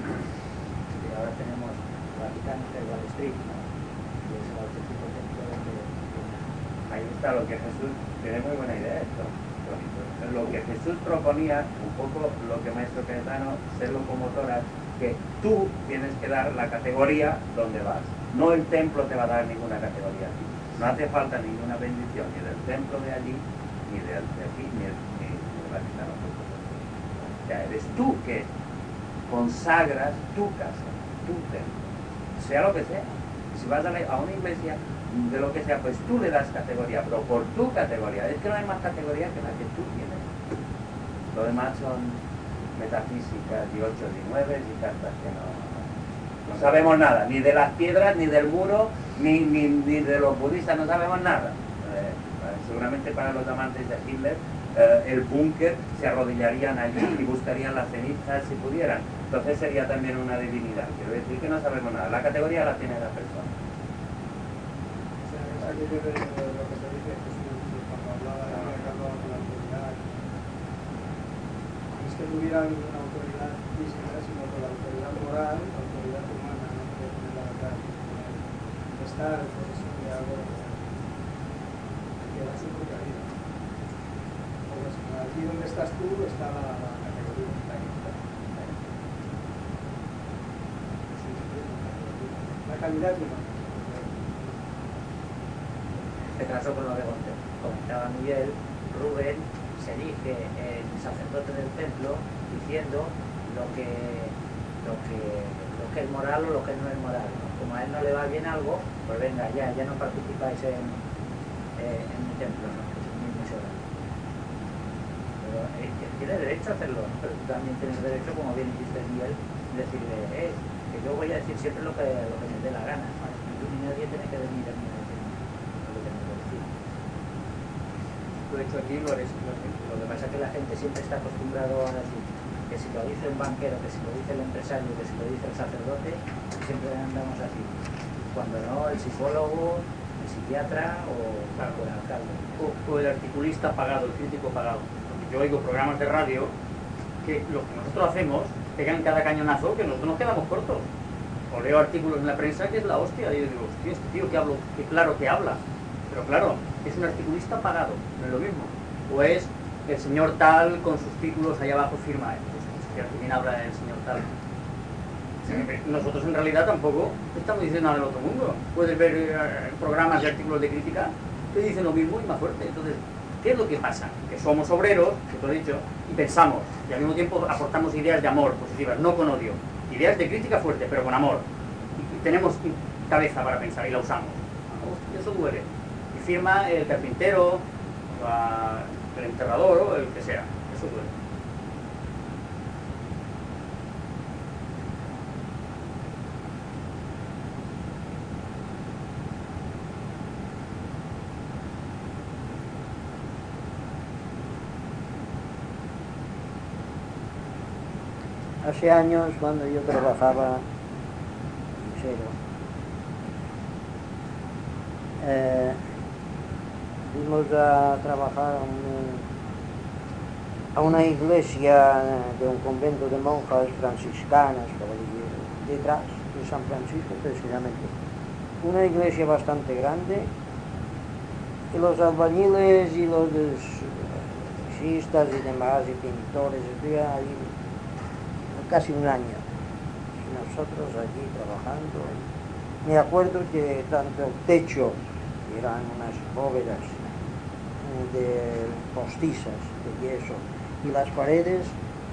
Y ahora tenemos el Vaticano, que es Wall Street, ¿no? Y es el auténtico templo donde... Ahí está lo que Jesús, tiene muy buena idea esto. Lo que Jesús proponía, un poco lo que Maestro Cayetano, ser locomotora, que tú tienes que dar la categoría donde vas. No el templo te va a dar ninguna categoría a ti. No hace falta ninguna bendición ni del templo de allí, ni del de aquí, ni del ni del Vaticano. O sea, eres tú que consagras tu casa, tu templo, sea lo que sea. Si vas a, la, a una iglesia de lo que sea, pues tú le das categoría, pero por tu categoría. Es que no hay más categoría que la que tú tienes. Lo demás son metafísicas y ocho y nueve y cartas que no, no sabemos nada, ni de las piedras, ni del muro, ni, ni, ni de los budistas, no sabemos nada. Eh, seguramente para los amantes de Hitler, eh, el búnker se arrodillarían allí y buscarían las cenizas si pudieran. Entonces sería también una divinidad. Quiero decir que no sabemos nada. La categoría la tiene la persona. Aquello de, de lo que se dice Jesús cuando hablaba de que hablaba con la autoridad, no es que tuviera una autoridad física, sino que la autoridad moral, la autoridad humana, no puede tener la verdad, estar en posesión de algo que da su propia vida. Pues allí donde estás tú está la, la categoría, está ahí, está ahí. La calidad humana. En este caso, con lo que comentaba Miguel, Rubén se erige el sacerdote del templo diciendo lo que, lo que, lo que es moral o lo que no es moral, ¿no? Como a él no le va bien algo, pues venga, ya, ya no participáis en, eh, en mi templo, ¿no? Que es el mismo Isabel. Pero eh, tiene derecho a hacerlo, ¿no? Pero tú también tienes derecho, como bien dijiste Miguel, decirle, eh, que yo voy a decir siempre lo que, lo que me dé la gana, ¿no? Y tú ni nadie tiene que venir a mí. Lo he hecho aquí, lo haré. Lo que pasa es que la gente siempre está acostumbrado a decir que si lo dice un banquero, que si lo dice el empresario, que si lo dice el sacerdote, siempre andamos así. Cuando no, el psicólogo, el psiquiatra o, claro, o el alcalde. O, o el articulista pagado, el crítico pagado. Porque yo oigo programas de radio que lo que nosotros hacemos, pegan cada cañonazo que nosotros nos quedamos cortos. O leo artículos en la prensa que es la hostia, y yo digo, hostia, este tío que hablo, que claro que habla. Pero claro, es un articulista pagado, no es lo mismo. O es el señor tal con sus títulos allá abajo firma. Pues, ¿quién habla del señor tal? Nosotros en realidad tampoco estamos diciendo nada del otro mundo. Puedes ver eh, programas de artículos de crítica que dicen lo mismo y más fuerte. Entonces, ¿qué es lo que pasa? Que somos obreros, que te lo he dicho, y pensamos, y al mismo tiempo aportamos ideas de amor positivas, no con odio. Ideas de crítica fuerte, pero con amor. Y tenemos cabeza para pensar y la usamos. Eso duele. Firma el carpintero, el enterrador o el que sea. Eso duele. Hace años, cuando yo trabajaba en Cero, eh, fuimos a trabajar a una, a una iglesia de un convento de monjas franciscanas por allí detrás de San Francisco, precisamente. Una iglesia bastante grande, y los albañiles y los lisistas y demás y pintores estuvieron allí casi un año, y nosotros allí trabajando. Me acuerdo que tanto el techo, que eran unas bóvedas de postizas de yeso, y las paredes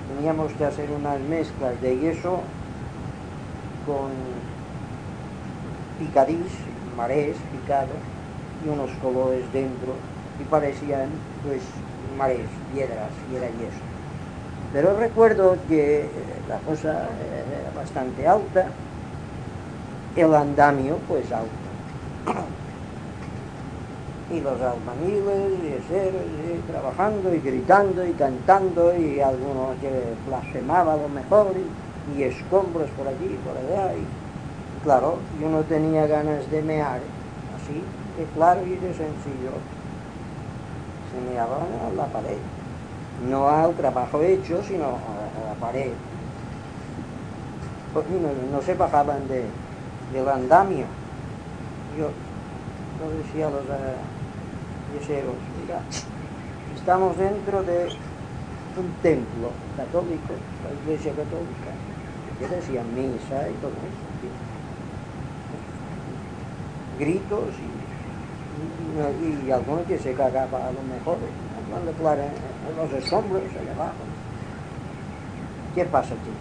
teníamos que hacer unas mezclas de yeso con picadís, marés picados y unos colores dentro y parecían pues marés, piedras y era yeso. Pero recuerdo que la cosa era bastante alta, el andamio pues alto. Y los albañiles y yeseros y trabajando y gritando y cantando y algunos que blasfemaba a lo mejor y, y escombros por allí por allá y claro, y uno tenía ganas de mear así de claro y de sencillo, se meaba a la pared, no al trabajo hecho sino a, a la pared, porque no, no se bajaban de, del andamio. Yo lo decía a los uh, yeseros, mira, estamos dentro de un templo católico, la iglesia católica, que decían misa y todo eso, gritos y, y, y algunos que se cagaba a lo mejor, cuando claro, en los escombros allá abajo. ¿Qué pasa aquí?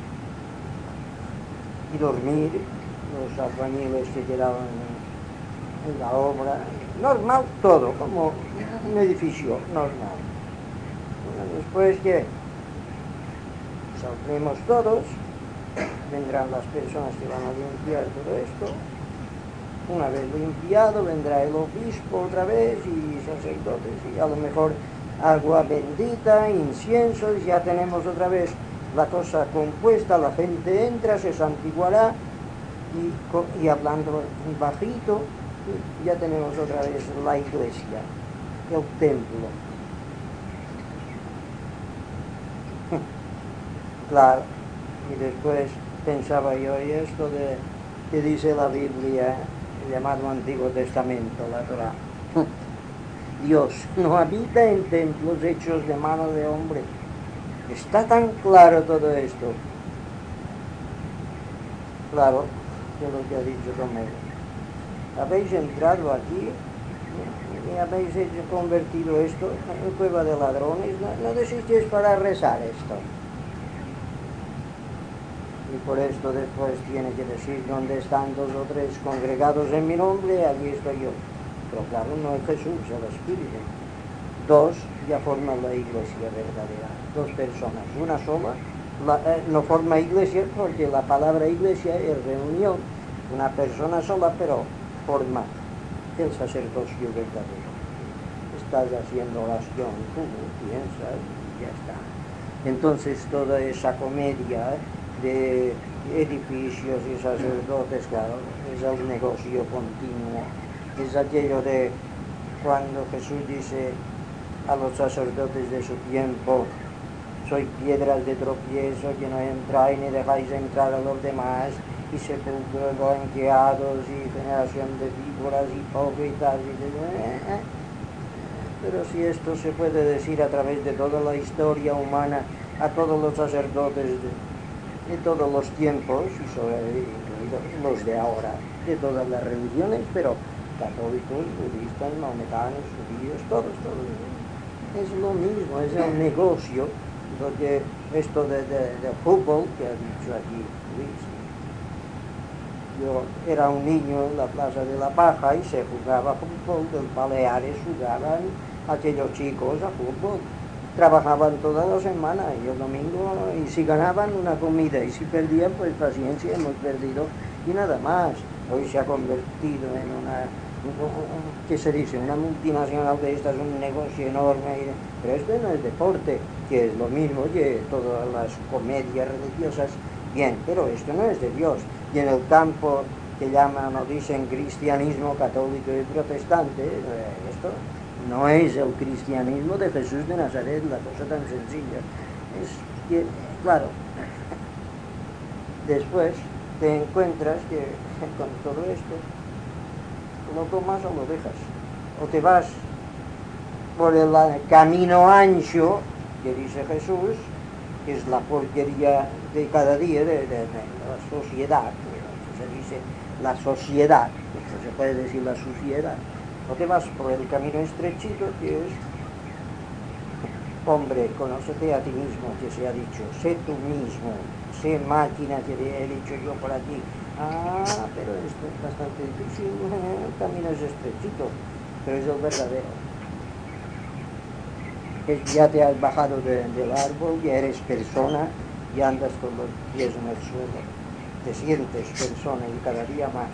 Y dormir, los albañiles que quedaban en, en la obra, normal todo, como un edificio normal. Bueno, después que saldremos todos, vendrán las personas que van a limpiar todo esto. Una vez limpiado vendrá el obispo otra vez y sacerdotes y a lo mejor agua bendita, inciensos, ya tenemos otra vez la cosa compuesta, la gente entra, se santiguará y, y hablando bajito ya tenemos otra vez la iglesia, el templo. Claro, y después pensaba yo, y esto de que dice la Biblia, el llamado Antiguo Testamento, la Torá. Dios no habita en templos hechos de mano de hombre. Está tan claro todo esto. Claro, que es lo que ha dicho Romero. Habéis entrado aquí y habéis hecho, convertido esto en cueva de ladrones. No, no desistéis para rezar esto. Y por esto después tiene que decir dónde están dos o tres congregados en mi nombre, allí estoy yo. Pero claro, no es Jesús, el Espíritu. Dos ya forman la iglesia verdadera, dos personas, una sola. La, eh, no forma iglesia porque la palabra iglesia es reunión, una persona sola, pero forma el sacerdocio verdadero. Estás haciendo oración, tú piensas y ya está. Entonces toda esa comedia de edificios y sacerdotes, claro, es el negocio continuo. Es aquello de cuando Jesús dice a los sacerdotes de su tiempo: soy piedras de tropiezo, que no entráis ni dejáis entrar a los demás, y sepulcros blanqueados, y generación de víboras, hipócritas, y de... eh, eh. Pero si esto se puede decir a través de toda la historia humana, a todos los sacerdotes de, de todos los tiempos, y sobre, incluidos los de ahora, de todas las religiones, pero católicos, budistas, maometanos, judíos, todos, todos. Es lo mismo, es el negocio, porque esto de, de, de fútbol que ha dicho aquí Luis. Yo era un niño en la Plaza de la Paja y se jugaba fútbol, los Baleares jugaban aquellos chicos a fútbol. Trabajaban toda la semana y el domingo, y si ganaban una comida y si perdían, pues paciencia, hemos perdido y nada más. Hoy se ha convertido en una, ¿qué se dice? Una multinacional de estas, un negocio enorme, pero esto no es deporte, que es lo mismo que todas las comedias religiosas, bien, pero esto no es de Dios. Y en el campo que llaman o dicen cristianismo católico y protestante, esto no es el cristianismo de Jesús de Nazaret, la cosa tan sencilla. Es que, claro, después te encuentras que con todo esto lo tomas o lo dejas, o te vas por el camino ancho que dice Jesús, que es la porquería de cada día de, de, de la sociedad, se dice la sociedad, no se puede decir la suciedad, o te vas por el camino estrechito que es hombre, conócete a ti mismo, que se ha dicho, sé tú mismo, sé máquina, que he dicho yo por aquí. Ah, pero esto es bastante difícil, el camino es estrechito, pero es el verdadero. Es, ya te has bajado de, del árbol, ya eres persona, y andas con los pies en el suelo, te sientes persona y cada día más.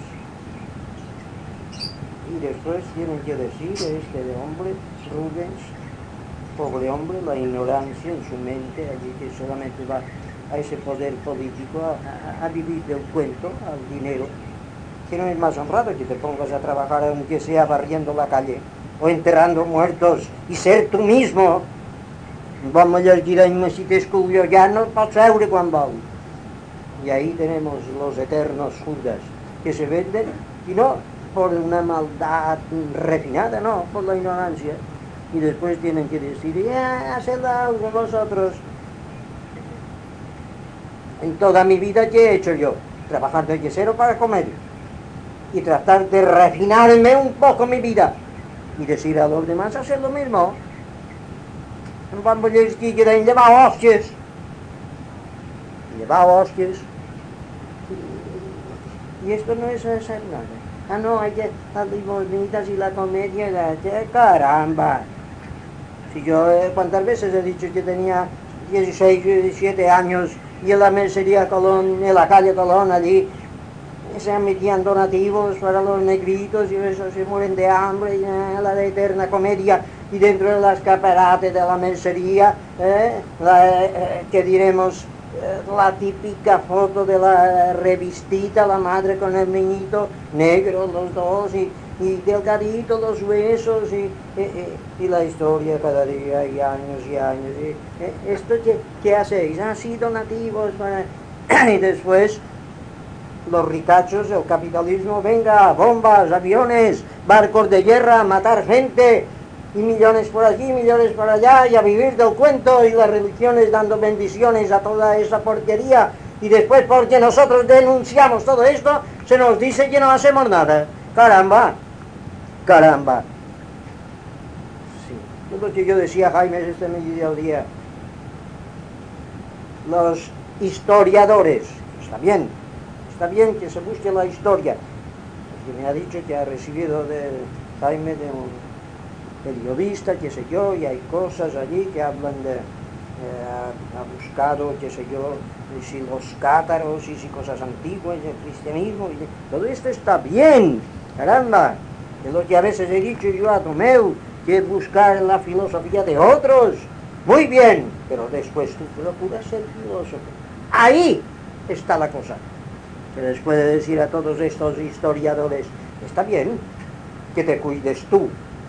Y después tienen que decir este de hombre, Rubens, pobre hombre, la ignorancia en su mente, allí que solamente va a ese poder político, a, a, a vivir del cuento, al dinero, que no es más honrado que te pongas a trabajar aunque sea barriendo la calle o enterrando muertos y ser tú mismo. Vamos a decir a si te escucho ya no pasa euro cuando y ahí tenemos los eternos Judas que se venden y no por una maldad refinada, no, por la ignorancia. Y después tienen que decir, ya, haced algo vosotros. En toda mi vida, ¿qué he hecho yo? Trabajar de quesero para comer. Y tratar de refinarme un poco mi vida. Y decir a los demás, hacer lo mismo. No vamos a decir que quieren llevar hostias. Llevar hostias. Y esto no es hacer nada. Ah, no, hay que las limosnitas y la comedia, la, caramba. Si yo, eh, ¿cuántas veces he dicho que tenía dieciséis, diecisiete años y en la mercería Colón, en la calle Colón, allí, se metían donativos para los negritos y esos se mueren de hambre, y eh, la de eterna comedia, y dentro de las escaparate de la mercería, eh, la, eh, que diremos, la típica foto de la revistita, la madre con el niñito, negro los dos, y, y delgadito los huesos, y, y, y la historia cada día, y años y años. Y, ¿esto qué, qué hacéis? Ah, sí, donativos para... y después los ricachos, el capitalismo, venga, bombas, aviones, barcos de guerra, matar gente, y millones por aquí, millones por allá, y a vivir del cuento, y las religiones dando bendiciones a toda esa porquería, y después porque nosotros denunciamos todo esto, se nos dice que no hacemos nada. Caramba, caramba. Sí, es lo que yo decía, Jaime, este mediodía. Los historiadores, está bien, está bien que se busque la historia, porque me ha dicho que ha recibido de Jaime de un periodista, qué sé yo, y hay cosas allí que hablan de, eh, ha buscado, qué sé yo, si los cátaros y si cosas antiguas del cristianismo, y de, todo esto está bien, caramba, es lo que a veces he dicho yo a Tomeu, que es buscar la filosofía de otros, muy bien, pero después tú procuras ser filósofo, ahí está la cosa. Se les puede decir a todos estos historiadores, está bien que te cuides tú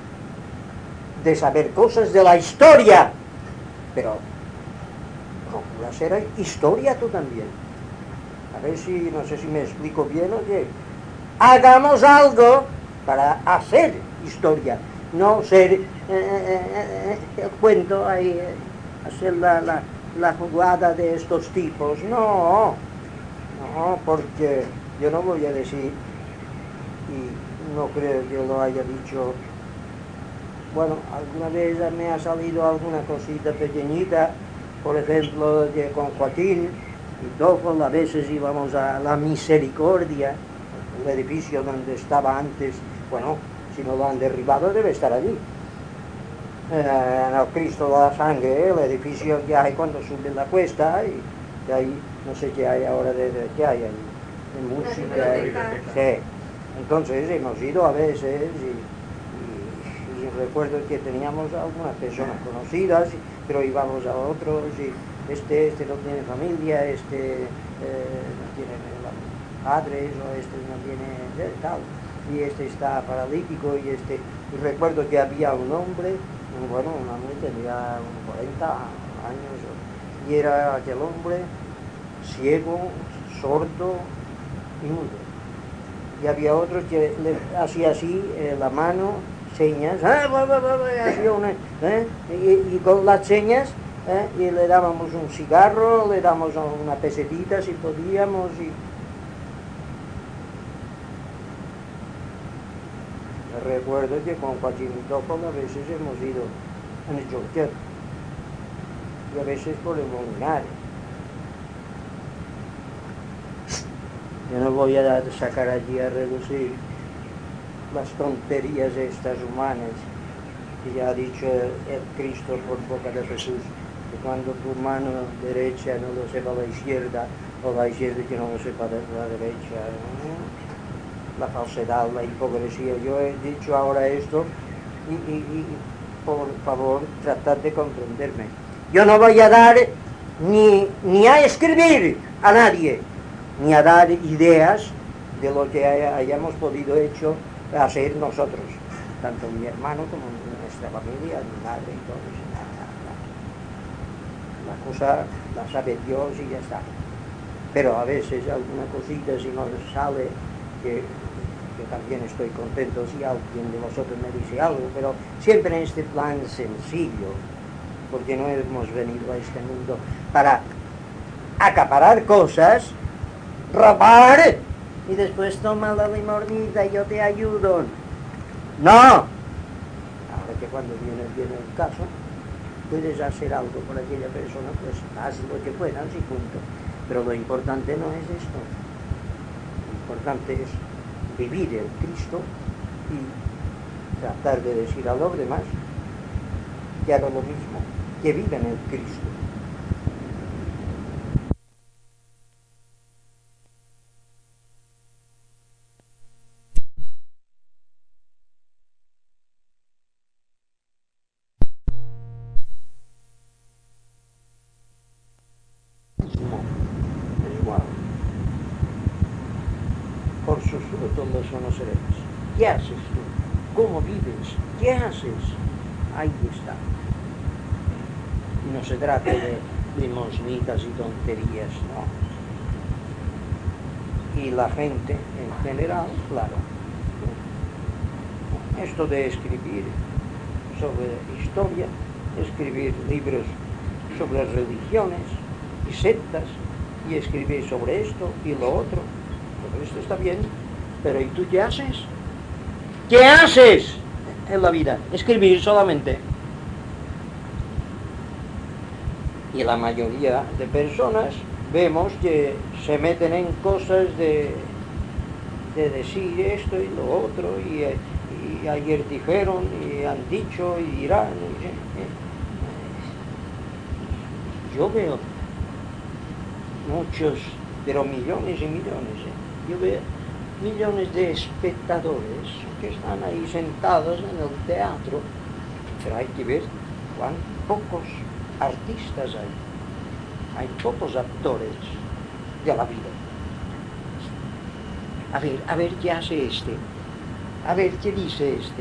de saber cosas de la historia, pero procura ser historia tú también. A ver si, no sé si me explico bien o qué. Hagamos algo para hacer historia, no ser eh, eh, el cuento ahí, eh, hacer la, la, la jugada de estos tipos. No, no, porque yo no voy a decir, y no creo que lo haya dicho. Bueno, alguna vez me ha salido alguna cosita pequeñita, por ejemplo, de, con Joaquín y Tofol, a veces íbamos a la Misericordia, el edificio donde estaba antes, bueno, si no lo han derribado debe estar allí. Eh, en el Cristo de la Sangre, el edificio que hay cuando sube la cuesta, y de ahí no sé qué hay ahora, de, de qué hay ahí, de música. Sí. Entonces hemos ido a veces y... recuerdo que teníamos algunas personas conocidas, pero íbamos a otros y este, este no tiene familia, este eh, no tiene padres, o este no tiene eh, tal, y este está paralítico, y este, y recuerdo que había un hombre, bueno, un hombre tenía unos cuarenta años, y era aquel hombre ciego, sordo y mudo. Y había otros que le hacía así eh, la mano, señas, ah, bah, bah, bah, hacía una, ¿eh? y, y con las señas, ¿eh? Y le dábamos un cigarro, le dábamos una pesetita si podíamos, y recuerdo que con Joaquín y Tofol a veces hemos ido en el Jorquet, y a veces podemos ganar. Yo no voy a sacar allí a reducir las tonterías estas humanas que ya ha dicho el Cristo por boca de Jesús, que cuando tu mano derecha no lo sepa la izquierda, o la izquierda que no lo sepa de la derecha, ¿no? La falsedad, la hipocresía. Yo he dicho ahora esto y, y, y por favor tratad de comprenderme. Yo no voy a dar ni, ni a escribir a nadie, ni a dar ideas de lo que hayamos podido hecho hacer nosotros, tanto mi hermano como nuestra familia, mi madre y todo eso. La cosa la sabe Dios y ya está. Pero a veces alguna cosita, si no sale, que yo también estoy contento si alguien de vosotros me dice algo, pero siempre en este plan sencillo, porque no hemos venido a este mundo para acaparar cosas, robar y después toma la limosnita y yo te ayudo. No. Ahora que cuando viene, viene el caso, puedes hacer algo por aquella persona, pues haz lo que puedas y punto. Pero lo importante no es esto. Lo importante es vivir el Cristo y tratar de decir a los demás que hagan lo mismo, que vivan el Cristo. Por sus frutos los conoceréis. ¿Qué haces tú? ¿Cómo vives? ¿Qué haces? Ahí está. Y no se trata de limosnitas y tonterías, no. Y la gente en general, claro. Esto de escribir sobre historia, escribir libros sobre religiones y sectas, y escribir sobre esto y lo otro. Todo esto está bien, pero ¿y tú qué haces? ¿Qué haces en la vida? Escribir solamente. Y la mayoría de personas vemos que se meten en cosas de, de decir esto y lo otro, y, y ayer dijeron, y han dicho, y dirán. Y, yo veo muchos, pero millones y millones, ¿eh? Yo veo millones de espectadores que están ahí sentados en el teatro, pero hay que ver cuán pocos artistas hay, hay pocos actores de la vida. A ver, a ver qué hace este, a ver qué dice este,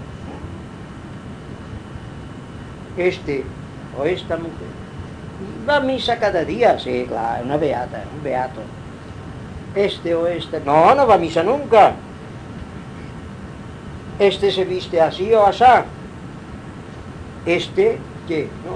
este o esta mujer. Va a misa cada día, sí, claro, una beata, un beato. Este o este, no, no va a misa nunca. Este se viste así o asá. Este, ¿qué? No,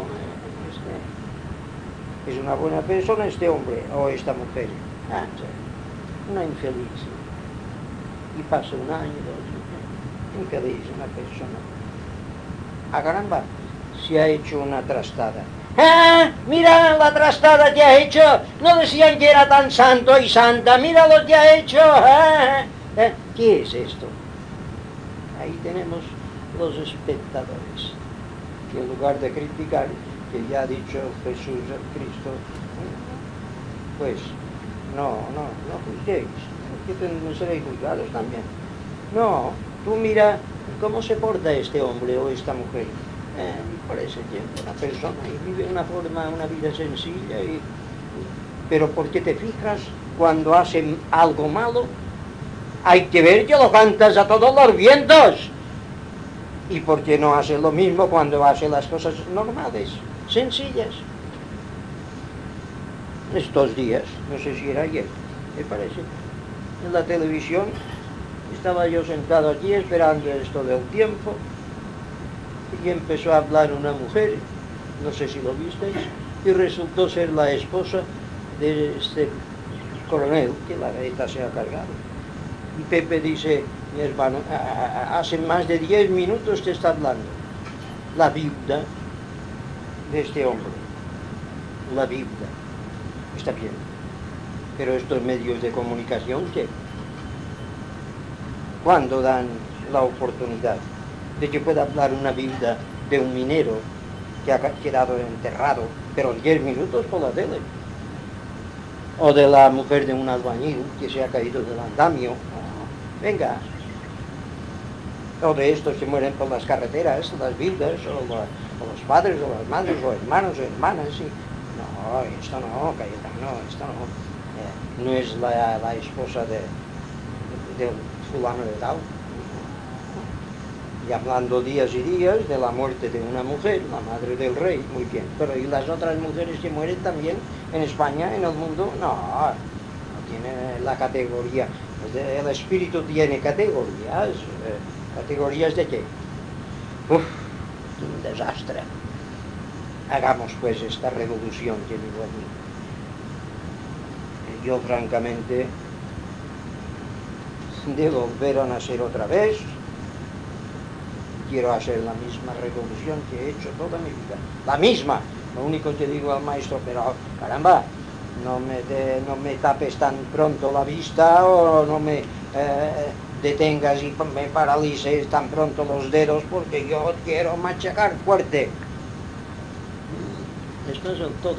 este es una buena persona, este hombre o esta mujer. Ah, una infeliz. Y pasa un año, dos, infeliz, una persona. Ah, caramba, se ha hecho una trastada. ¡Ah! Mira la trastada que ha hecho. No decían que era tan santo y santa. Mira lo que ha hecho. ¿Ah? ¿Eh? ¿Qué es esto? Ahí tenemos los espectadores, que en lugar de criticar, que ya ha dicho Jesús, el Cristo, pues no, no, no juzguéis, porque seréis juzgados también. No, tú mira cómo se porta este hombre o esta mujer. Eh, parece que es una persona y vive de una forma, una vida sencilla, y, pero porque te fijas cuando hacen algo malo, hay que ver que lo cantas a todos los vientos. ¿Y por qué no hace lo mismo cuando hace las cosas normales, sencillas? Estos días, no sé si era ayer, me parece, en la televisión, estaba yo sentado aquí esperando esto del tiempo, y empezó a hablar una mujer, no sé si lo visteis, y resultó ser la esposa de este coronel que la ETA se ha cargado. Y Pepe dice, mi hermano, hace más de diez minutos que está hablando la viuda de este hombre. la Biblia. Está bien. Pero estos medios de comunicación, ¿qué? ¿Cuándo dan la oportunidad de que pueda hablar una Biblia de un minero que ha quedado enterrado, pero diez minutos por la tele? O de la mujer de un albañil que se ha caído del andamio. Venga. O de estos que mueren por las carreteras, las viudas, o, la, o los padres, o las madres, o hermanos, o hermanas. Y... no, esto no, Cayetano, esto no. Eh, no es la, la esposa de, de, de fulano de tal. Y hablando días y días de la muerte de una mujer, la madre del rey, muy bien. Pero ¿y las otras mujeres que mueren también en España, en el mundo? No, no tiene la categoría. El espíritu tiene categorías. Eh, ¿Categorías de qué? Uf, un desastre. Hagamos pues esta revolución que digo aquí. Yo francamente, de volver a nacer otra vez, quiero hacer la misma revolución que he hecho toda mi vida. La misma. Lo único que digo al maestro, pero caramba, no me, de, no me tapes tan pronto la vista o no me eh, detengas y me paralices tan pronto los dedos porque yo quiero machacar fuerte. Esto es el todo.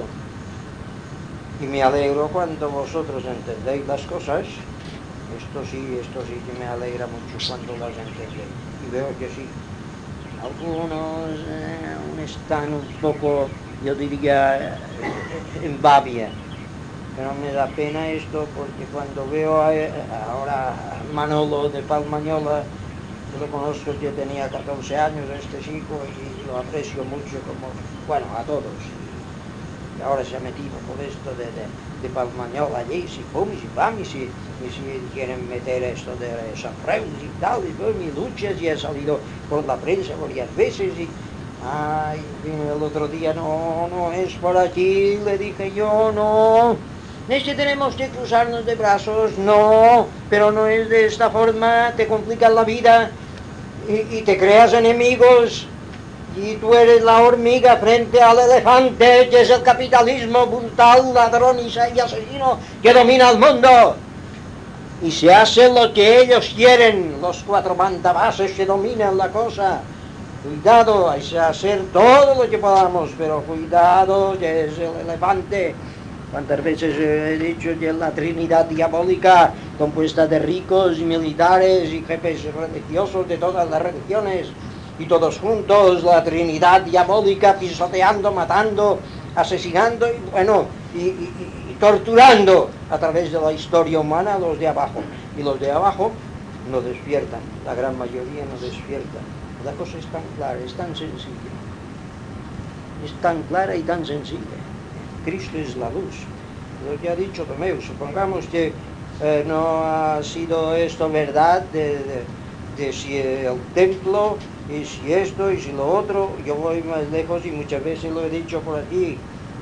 Y me alegro cuando vosotros entendéis las cosas. Esto sí, esto sí que me alegra mucho cuando las entendéis. Y veo que sí. Algunos eh, están un poco, yo diría, en babia. Pero me da pena esto porque cuando veo a, ahora a Manolo de Palmañola, yo lo conozco, yo tenía catorce años, este chico, y lo aprecio mucho como, bueno, a todos. Y ahora se ha metido por esto de, de, de Palmañola allí, si pum, si pam, y si, y si quieren meter esto de San Reus y tal, y pues, mi luchas, y he salido por la prensa varias veces, y ay, el otro día, no, no es por aquí, le dije yo, no, es que tenemos que cruzarnos de brazos, no, pero no es de esta forma, te complican la vida, y, y te creas enemigos, y tú eres la hormiga frente al elefante, que es el capitalismo brutal, ladrón y asesino que domina el mundo. Y se hace lo que ellos quieren, los cuatro mandabases que dominan la cosa. Cuidado, hay que hacer todo lo que podamos, pero cuidado, que es el elefante. ¿Cuántas veces he dicho que la Trinidad diabólica, compuesta de ricos y militares y jefes religiosos de todas las religiones, y todos juntos, la Trinidad diabólica, pisoteando, matando, asesinando, y bueno, y, y, y torturando a través de la historia humana a los de abajo. Y los de abajo no despiertan, la gran mayoría no despierta. La cosa es tan clara, es tan sencilla. Es tan clara y tan sencilla. Cristo es la luz. Lo que ha dicho Tomeo, supongamos que eh, no ha sido esto verdad de, de, de si el templo, y si esto, y si lo otro, yo voy más lejos y muchas veces lo he dicho por aquí.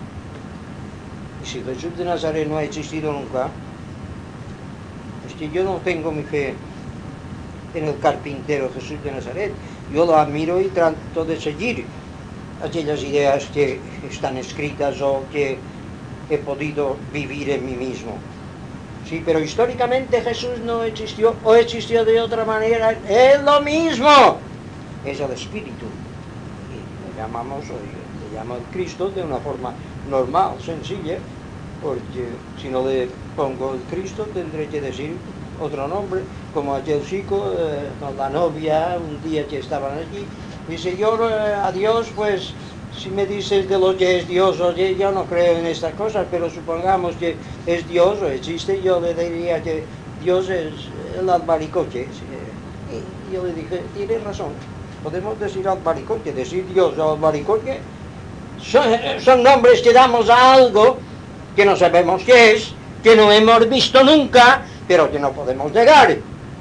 Y si Jesús de Nazaret no ha existido nunca, es que yo no tengo mi fe en el carpintero Jesús de Nazaret. Yo lo admiro y trato de seguir aquellas ideas que están escritas o que he podido vivir en mí mismo. Sí, pero históricamente Jesús no existió o existió de otra manera. Es lo mismo. Es el Espíritu. Y le llamamos, o le llama el Cristo de una forma normal, sencilla, porque si no le pongo el Cristo tendré que decir otro nombre, como aquel chico eh, con la novia un día que estaban allí, dice yo eh, a Dios, pues si me dices de lo que es Dios, oye, yo no creo en estas cosas, pero supongamos que es Dios o existe, yo le diría que Dios es el albaricoche. Y yo le dije, tienes razón, podemos decir albaricoche, decir Dios o albaricoche, son, son nombres que damos a algo que no sabemos qué es, que no hemos visto nunca, pero que no podemos negar,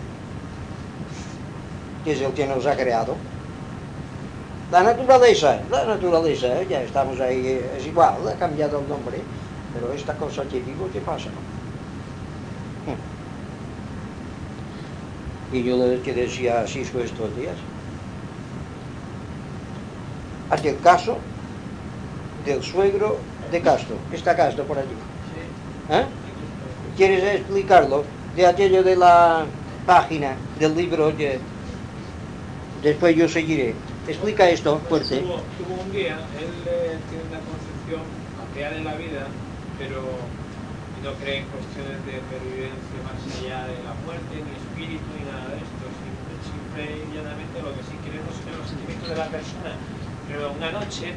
que es el que nos ha creado. La naturaleza, la naturaleza, ¿eh? Ya estamos ahí, es igual, ha cambiado el nombre, pero esta cosa que digo, ¿qué pasa? Y yo le que decía a Cisco estos días, aquel caso del suegro de Castro. Está Castro por allí. ¿Eh? ¿Quieres explicarlo? De aquello de la página del libro que después yo seguiré. Explica esto fuerte. Tuvo, tuvo un día, él eh, tiene una concepción atea de la vida, pero no cree en cuestiones de pervivencia más allá de la muerte, ni espíritu, ni nada de esto. Simple, simple y llanamente lo que sí queremos son los sentimientos de la persona. Pero una noche,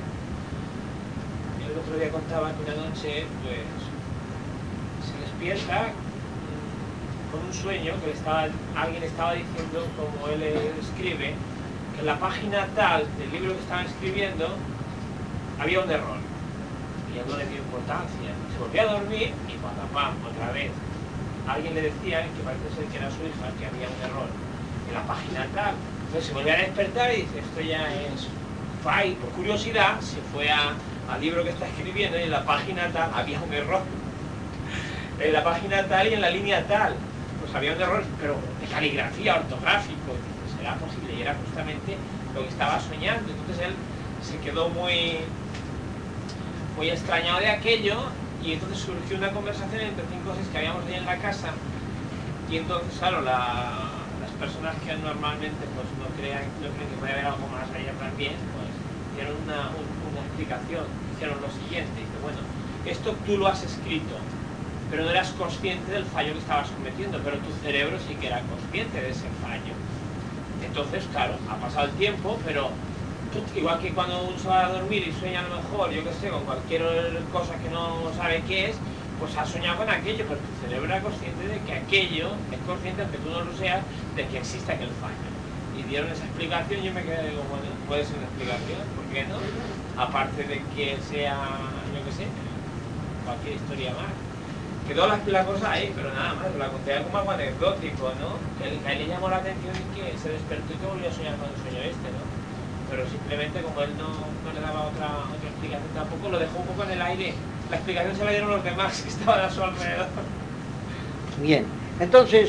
el otro día contaba que una noche, pues, se despierta con un sueño que le estaba, alguien estaba diciendo, como él escribe, que en la página tal del libro que estaba escribiendo había un error. Y él no le dio importancia. Se volvió a dormir y cuando pam, otra vez, alguien le decía, que parece ser que era su hija, que había un error en la página tal. Entonces se volvió a despertar y dice, esto ya es... Y por curiosidad se fue a, al libro que está escribiendo y en la página tal había un error. En la página tal y en la línea tal. Pues había un error, pero de caligrafía, ortográfico. Dice, ¿será posible? Y era justamente lo que estaba soñando. Entonces él se quedó muy, muy extrañado de aquello y entonces surgió una conversación entre cinco cosas que habíamos leído en la casa y entonces, claro, la, las personas que normalmente pues no crean, no creen que puede haber algo más allá también, pues hicieron una, un, una explicación, hicieron lo siguiente, dice, bueno, esto tú lo has escrito, pero no eras consciente del fallo que estabas cometiendo, pero tu cerebro sí que era consciente de ese fallo. Entonces, claro, ha pasado el tiempo, pero tú, igual que cuando uno se va a dormir y sueña a lo mejor, yo qué sé, con cualquier cosa que no sabe qué es, pues ha soñado con aquello, pero tu cerebro era consciente de que aquello, es consciente, aunque tú no lo seas, de que existe aquel fallo. Y dieron esa explicación y yo me quedé, digo, bueno, puede ser una explicación, ¿por qué no? Aparte de que sea, yo qué sé, cualquier historia más. Quedó la, la cosa ahí, pero nada más, la conté como algo anecdótico, ¿no? Que a él le llamó la atención y que se despertó y que volvió a soñar con el sueño este, ¿no? Pero simplemente como él no, no le daba otra, otra explicación tampoco, lo dejó un poco en el aire. La explicación se la dieron los demás que estaban a su alrededor. Bien, entonces,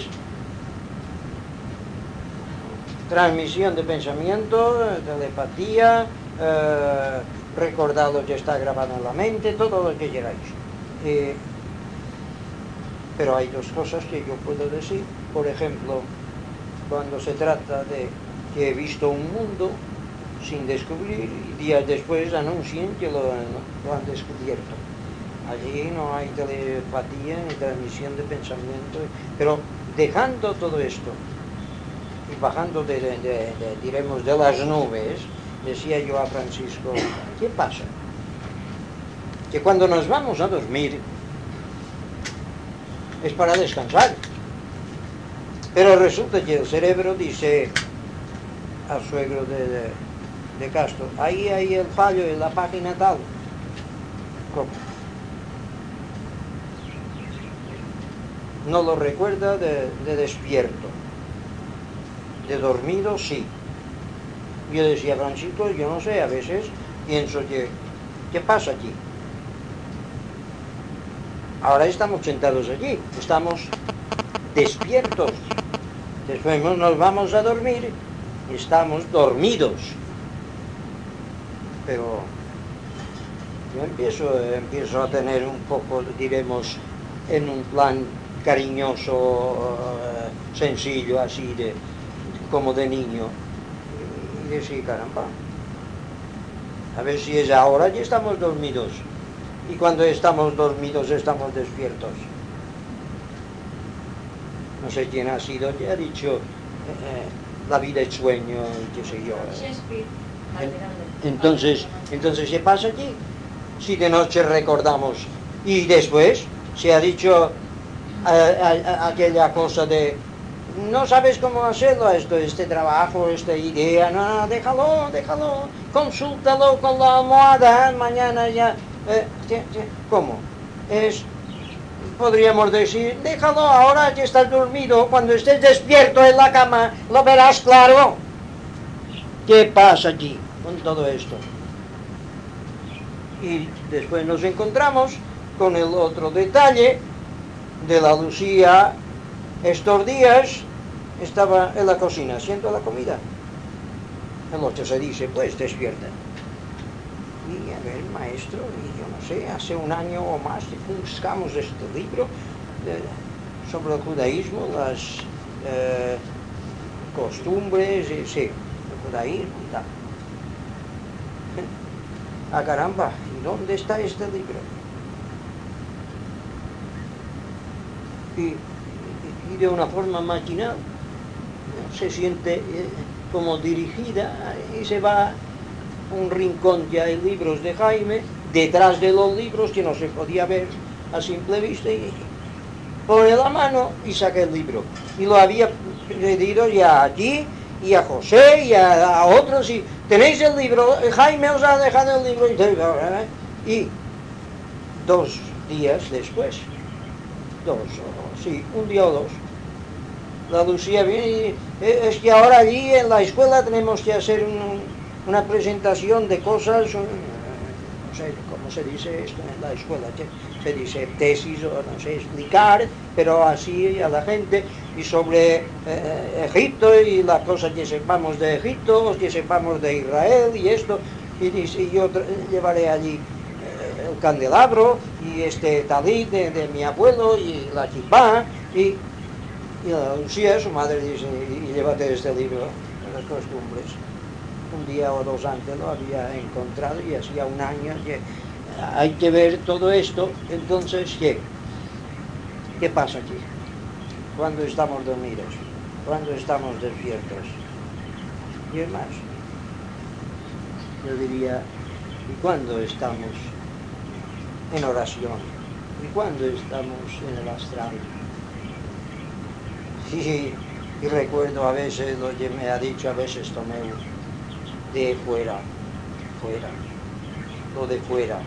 transmisión de pensamiento, telepatía, eh, recordado que está grabado en la mente, todo lo que queráis. Eh, pero hay dos cosas que yo puedo decir. Por ejemplo, cuando se trata de que he visto un mundo sin descubrir y días después anuncian que lo, lo han descubierto. Allí no hay telepatía ni transmisión de pensamiento, pero dejando todo esto y bajando de, de, de, de, diremos, de las nubes, decía yo a Francisco, ¿qué pasa? Que cuando nos vamos a dormir es para descansar, pero resulta que el cerebro dice al suegro de, de, de Castro, ahí hay el fallo en la página tal. ¿Cómo? No lo recuerda de, de despierto, de dormido sí. Yo decía, Francisco, yo no sé, a veces pienso que, ¿qué pasa aquí? Ahora estamos sentados allí, estamos despiertos. Después nos vamos a dormir y estamos dormidos. Pero yo empiezo, empiezo a tener un poco, diremos, en un plan cariñoso, sencillo, así, de, como de niño. Y decir, caramba, a ver si es ahora que estamos dormidos. Y cuando estamos dormidos estamos despiertos. No sé quién ha sido, que ha dicho eh, la vida es sueño y qué sé yo. Entonces, entonces, ¿qué pasa aquí? Si de noche recordamos y después se ha dicho a, a, a, aquella cosa de no sabes cómo hacerlo esto, este trabajo, esta idea, no, no, déjalo, déjalo, consúltalo con la almohada, mañana ya. Eh, ¿Cómo? Es, podríamos decir, déjalo ahora que estás dormido, cuando estés despierto en la cama, lo verás claro. ¿Qué pasa aquí con todo esto? Y después nos encontramos con el otro detalle de la Lucía. Estos días estaba en la cocina haciendo la comida. El otro se dice, pues despierta. Y a ver, maestro, y yo no sé, hace un año o más buscamos este libro de, sobre el judaísmo, las eh, costumbres, y, sí, el judaísmo y tal. Ah, caramba, ¿y dónde está este libro? Y, y, y de una forma maquinal se siente eh, como dirigida y se va a un rincón que hay libros de Jaime, detrás de los libros que no se podía ver a simple vista, y pone la mano y saca el libro. Y lo había pedido ya a ti y a José y a, a otros, y tenéis el libro, Jaime os ha dejado el libro, y, y dos días después, dos, o, sí, un día o dos, la Lucía viene y es que ahora allí en la escuela tenemos que hacer un, una presentación de cosas, un, no sé cómo se dice esto en la escuela, se dice tesis o no sé, explicar, pero así a la gente, y sobre eh, Egipto y las cosas que sepamos de Egipto, que sepamos de Israel y esto, y, y yo llevaré allí eh, el candelabro y este talit de, de mi abuelo y la kipá, y Y la Lucía, su madre, dice, y llévate este libro de las costumbres. Un día o dos antes lo había encontrado y hacía un año que hay que ver todo esto. Entonces, ¿qué? ¿Qué pasa aquí? ¿Cuándo estamos dormidos? ¿Cuándo estamos despiertos? Y es más, yo diría, ¿y cuándo estamos en oración? ¿Y cuándo estamos en el astral? Sí, y recuerdo a veces lo que me ha dicho a veces Tomeu, de fuera, fuera, lo de fuera,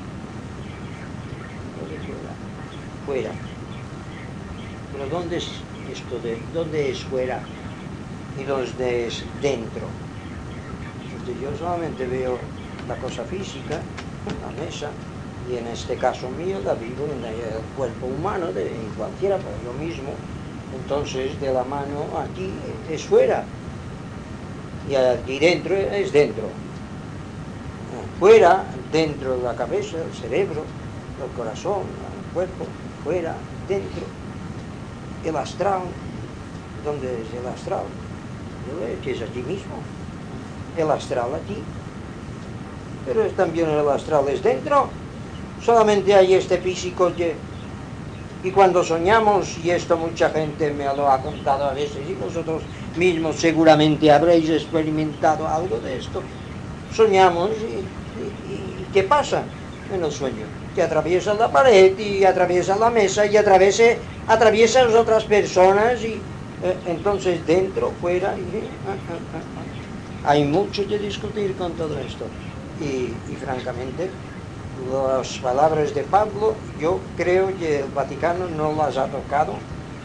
lo de fuera, fuera. Pero ¿dónde es esto de, dónde es fuera y dónde es dentro? Entonces yo solamente veo la cosa física, la mesa, y en este caso mío la vivo en el cuerpo humano, de, en cualquiera, pero yo mismo. Entonces, de la mano aquí es fuera, y aquí dentro es dentro. Fuera, dentro de la cabeza, el cerebro, el corazón, el cuerpo, fuera, dentro. El astral, ¿dónde es el astral? Que es aquí mismo. El astral aquí. Pero es también el astral es dentro. Solamente hay este físico que... Y cuando soñamos, y esto mucha gente me lo ha contado a veces, y vosotros mismos seguramente habréis experimentado algo de esto, soñamos y, y, y ¿qué pasa en el sueño? Que atraviesas la pared y atraviesas la mesa y atraviesas, atraviesas otras personas y eh, entonces dentro, fuera, y, eh, ah, ah, ah. Hay mucho que discutir con todo esto y, y francamente las palabras de Pablo, yo creo que el Vaticano no las ha tocado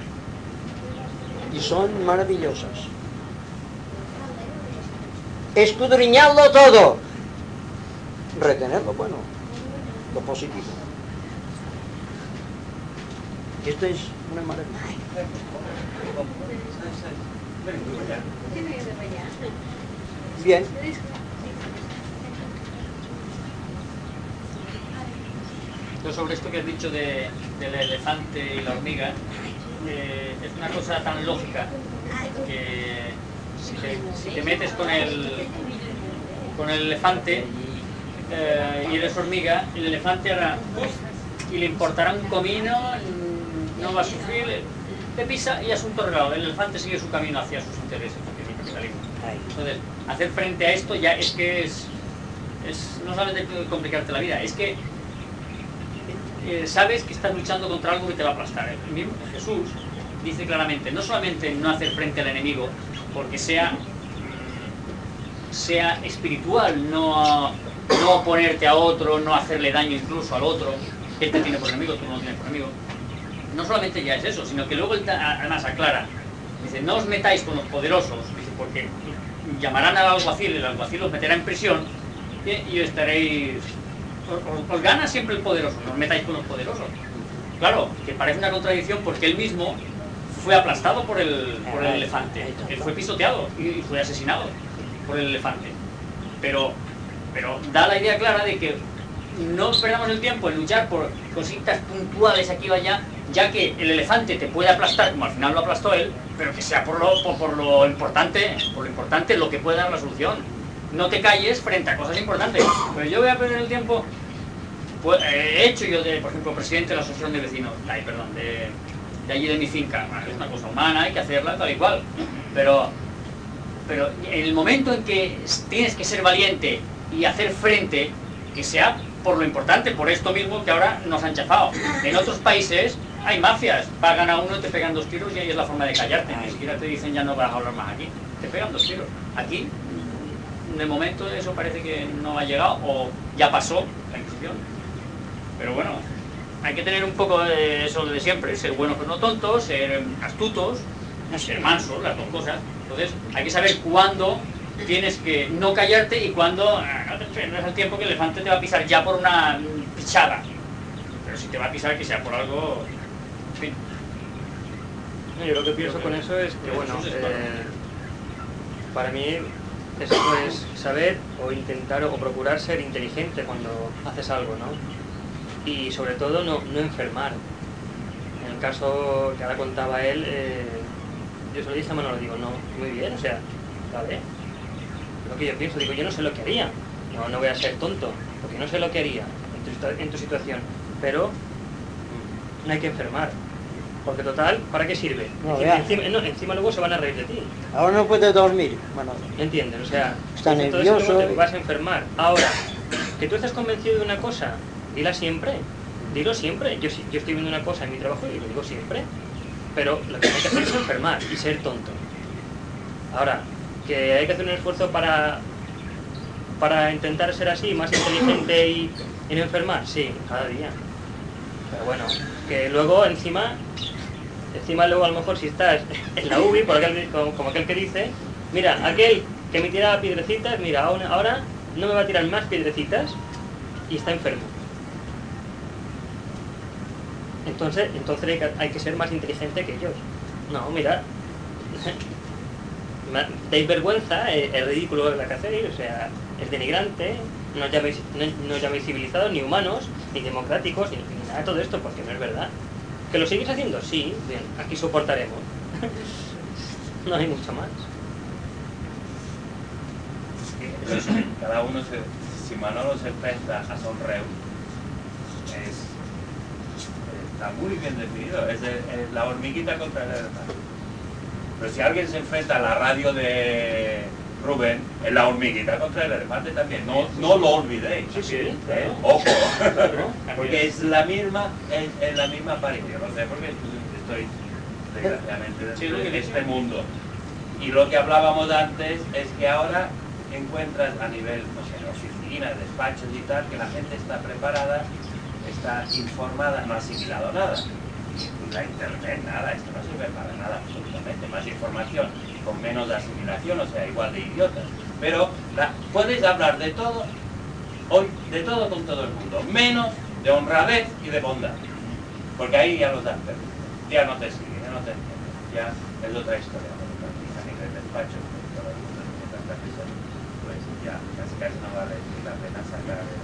y son maravillosas. Escudriñarlo todo, retenerlo bueno, lo positivo. Esto es una maravilla. Bien. Entonces, sobre esto que has dicho de, del elefante y la hormiga, eh, es una cosa tan lógica que si te, si te metes con el, con el elefante eh, y eres hormiga, el elefante hará uf, y le importará un comino, no va a sufrir, te pisa y asunto arreglado. El elefante sigue su camino hacia sus intereses, que es el capitalismo. Entonces, hacer frente a esto ya es que es, es no solamente complicarte la vida, es que Eh, sabes que estás luchando contra algo que te va a aplastar. El mismo Jesús dice claramente, no solamente no hacer frente al enemigo, porque sea, sea espiritual, no, no oponerte a otro, no hacerle daño incluso al otro, él te tiene por enemigo, tú no lo tienes por enemigo. No solamente ya es eso, sino que luego él además aclara, dice, no os metáis con los poderosos, dice, porque llamarán al alguacil, el alguacil os meterá en prisión y, y estaréis... Os, os gana siempre el poderoso, no os metáis con los poderosos. Claro, que parece una contradicción porque él mismo fue aplastado por el, por el elefante. Él fue pisoteado y fue asesinado por el elefante. Pero pero da la idea clara de que no perdamos el tiempo en luchar por cositas puntuales aquí o allá, ya que el elefante te puede aplastar, como al final lo aplastó él, pero que sea por lo, por, por lo importante, por lo importante lo que puede dar la solución. No te calles frente a cosas importantes. Pero yo voy a perder el tiempo. Pues, he hecho yo, de, por ejemplo, presidente de la asociación de vecinos, ay, perdón, de, de allí de mi finca. Es una cosa humana, hay que hacerla tal y cual. Pero, pero en el momento en que tienes que ser valiente y hacer frente, que sea por lo importante, por esto mismo que ahora nos han chafado. En otros países hay mafias, pagan a uno y te pegan dos tiros y ahí es la forma de callarte. Ni siquiera te dicen ya no vas a hablar más aquí. Te pegan dos tiros. Aquí, de momento, eso parece que no ha llegado o ya pasó la Inquisición. Pero bueno, hay que tener un poco de eso de siempre, ser buenos pero no tontos, ser astutos, ser mansos, las dos cosas. Entonces hay que saber cuándo tienes que no callarte y cuándo no es el tiempo que el elefante te va a pisar ya por una pichada. Pero si te va a pisar que sea por algo... En fin. No, yo lo que pienso con eso es que, bueno, eh, para mí es pues saber o intentar o procurar ser inteligente cuando haces algo, ¿no? Y sobre todo no, no enfermar. En el caso que ahora contaba él, eh, yo se lo dije a Manolo, digo, no, muy bien, o sea, vale. Lo que yo pienso, digo, yo no sé lo que haría. No, no voy a ser tonto, porque no sé lo que haría en tu, en tu situación. Pero no hay que enfermar. Porque total, ¿para qué sirve? No, encima, encima, no, encima luego se van a reír de ti. Ahora no puede dormir, bueno, ¿Entiendes? O sea, está entonces nervioso. luego te vas a enfermar. Ahora, que tú estás convencido de una cosa, dila siempre. Dilo siempre. Yo, yo estoy viendo una cosa en mi trabajo y lo digo siempre. Pero lo que hay que hacer es enfermar y ser tonto. Ahora, que hay que hacer un esfuerzo para, para intentar ser así, más inteligente y, y no enfermar, sí, cada día. Pero bueno, que luego encima, encima luego a lo mejor si estás en la U B I, por aquel, como, como aquel que dice, mira, aquel que me tiraba piedrecitas, mira, ahora no me va a tirar más piedrecitas y está enfermo. Entonces, entonces hay que, hay que ser más inteligente que ellos. No, mira, dais vergüenza, es, es ridículo lo que hacéis, o sea, es denigrante, no os llaméis, no, no os llaméis civilizados, ni humanos, ni democráticos, ni, ni nada de todo esto, porque no es verdad. ¿Que lo seguís haciendo? Sí, bien, aquí soportaremos. No hay mucho más. Cada uno, se, si Manolo se enfrenta a Sonreu, es, está muy bien definido, es, de, es la hormiguita contra el elefante. Pero si alguien se enfrenta a la radio de Rubén, es la hormiguita contra el elefante también. No, no lo olvidéis. Sí, sí, ¿eh? claro. Ojo, porque es la misma, es, es la misma aparición. No sé, porque estoy desgraciadamente dentro de este mundo. Y lo que hablábamos antes es que ahora encuentras a nivel, no sé, oficinas, despachos y tal, que la gente está preparada, está informada, no ha asimilado nada. La internet, nada, esto no sirve para nada absolutamente, más información con menos asimilación, o sea, igual de idiotas. Pero la, puedes hablar de todo, hoy, de todo con todo el mundo, menos de honradez y de bondad, porque ahí ya los has perdido, ya no te siguen, ya no te entienden, ya es otra historia. A nivel despacho, todo el mundo tiene tantas cosas, pues ya casi casi no vale ni la pena sacar el...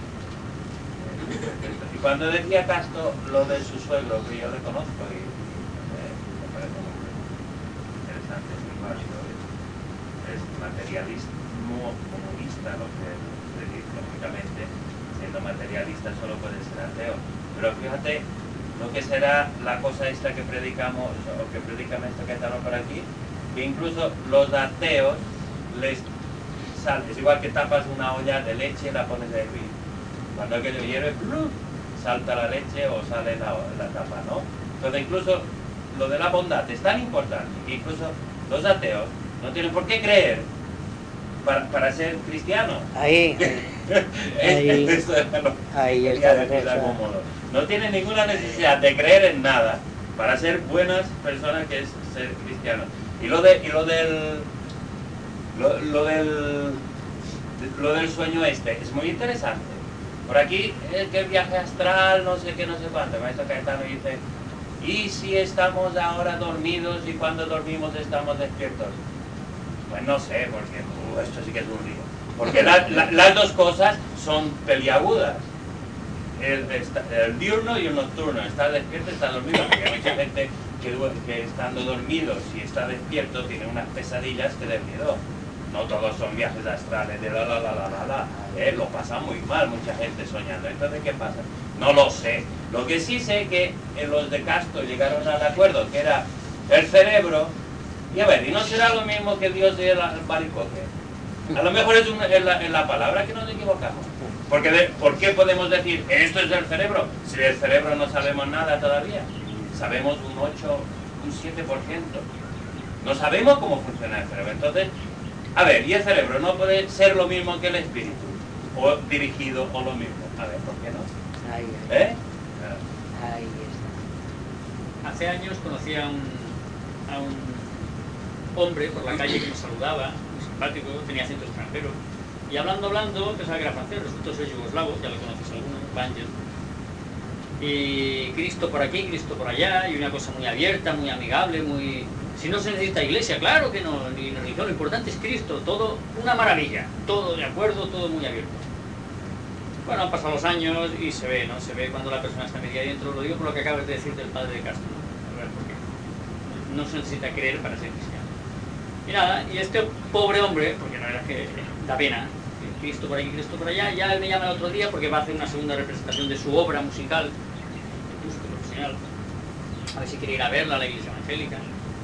Y cuando decía Castro lo de su suegro, que yo le conozco y eh, me parece muy interesante, es muy válido, es, es materialismo comunista lo que es decir, lógicamente, siendo materialista solo puede ser ateo. Pero fíjate lo que será la cosa esta que predicamos, o que predica nuestro Caetano por aquí, que incluso los ateos les sale, es igual que tapas una olla de leche y la pones a hervir. Cuando aquello hierve, salta la leche o sale la, la tapa, ¿no? Entonces incluso lo de la bondad es tan importante que incluso los ateos no tienen por qué creer para, para ser cristianos. Ahí, ahí, Eso es lo ahí que está quería la decir de algún cosa. modo. No tienen ninguna necesidad de creer en nada para ser buenas personas, que es ser cristianos. Y lo de y lo del lo, lo del lo del sueño este es muy interesante. Por aquí, el que el viaje astral, no sé qué, no sé cuánto. El maestro Caetano dice, ¿y si estamos ahora dormidos y cuando dormimos estamos despiertos? Pues no sé, porque uh, esto sí que es un lío. porque la, la, las dos cosas son peliagudas. El, el diurno y el nocturno, estar despierto y estar dormido, porque hay mucha gente que, que estando dormido, si está despierto, tiene unas pesadillas que den miedo. No todos son viajes astrales de la la la la la la, ¿eh? Lo pasa muy mal mucha gente soñando. Entonces, ¿qué pasa? No lo sé. Lo que sí sé que en los de Castro llegaron al acuerdo que era el cerebro, y a ver, y no será lo mismo que Dios y el albaricoque. A lo mejor es una, en, la, en la palabra que nos equivocamos. Porque de, ¿por qué podemos decir esto es del cerebro? Si del cerebro no sabemos nada todavía. Sabemos un ocho, un siete por ciento. No sabemos cómo funciona el cerebro. Entonces, a ver, y el cerebro no puede ser lo mismo que el espíritu, o dirigido, o lo mismo. A ver, ¿por qué no? Ahí, ahí. ¿Eh? Ahí está. Hace años conocí a un, a un hombre por la calle que me saludaba, muy simpático, tenía acento extranjero, y hablando, hablando, pensaba que era francés, resultó ser yugoslavo, ya lo conoces alguno, Bangel. Y Cristo por aquí, Cristo por allá, y una cosa muy abierta, muy amigable, muy... Si no se necesita iglesia, claro que no, ni religión, lo importante es Cristo, todo una maravilla, todo de acuerdo, todo muy abierto. Bueno, han pasado los años y se ve, ¿no? Se ve cuando la persona está media dentro, lo digo por lo que acabas de decir del padre de Castro, ¿no? A ver, porque no se necesita creer para ser cristiano. Y nada, y este pobre hombre, porque la verdad es que da pena, Cristo por aquí, Cristo por allá, ya él me llama el otro día porque va a hacer una segunda representación de su obra musical, de músico profesional, a ver si quiere ir a verla a la iglesia evangélica.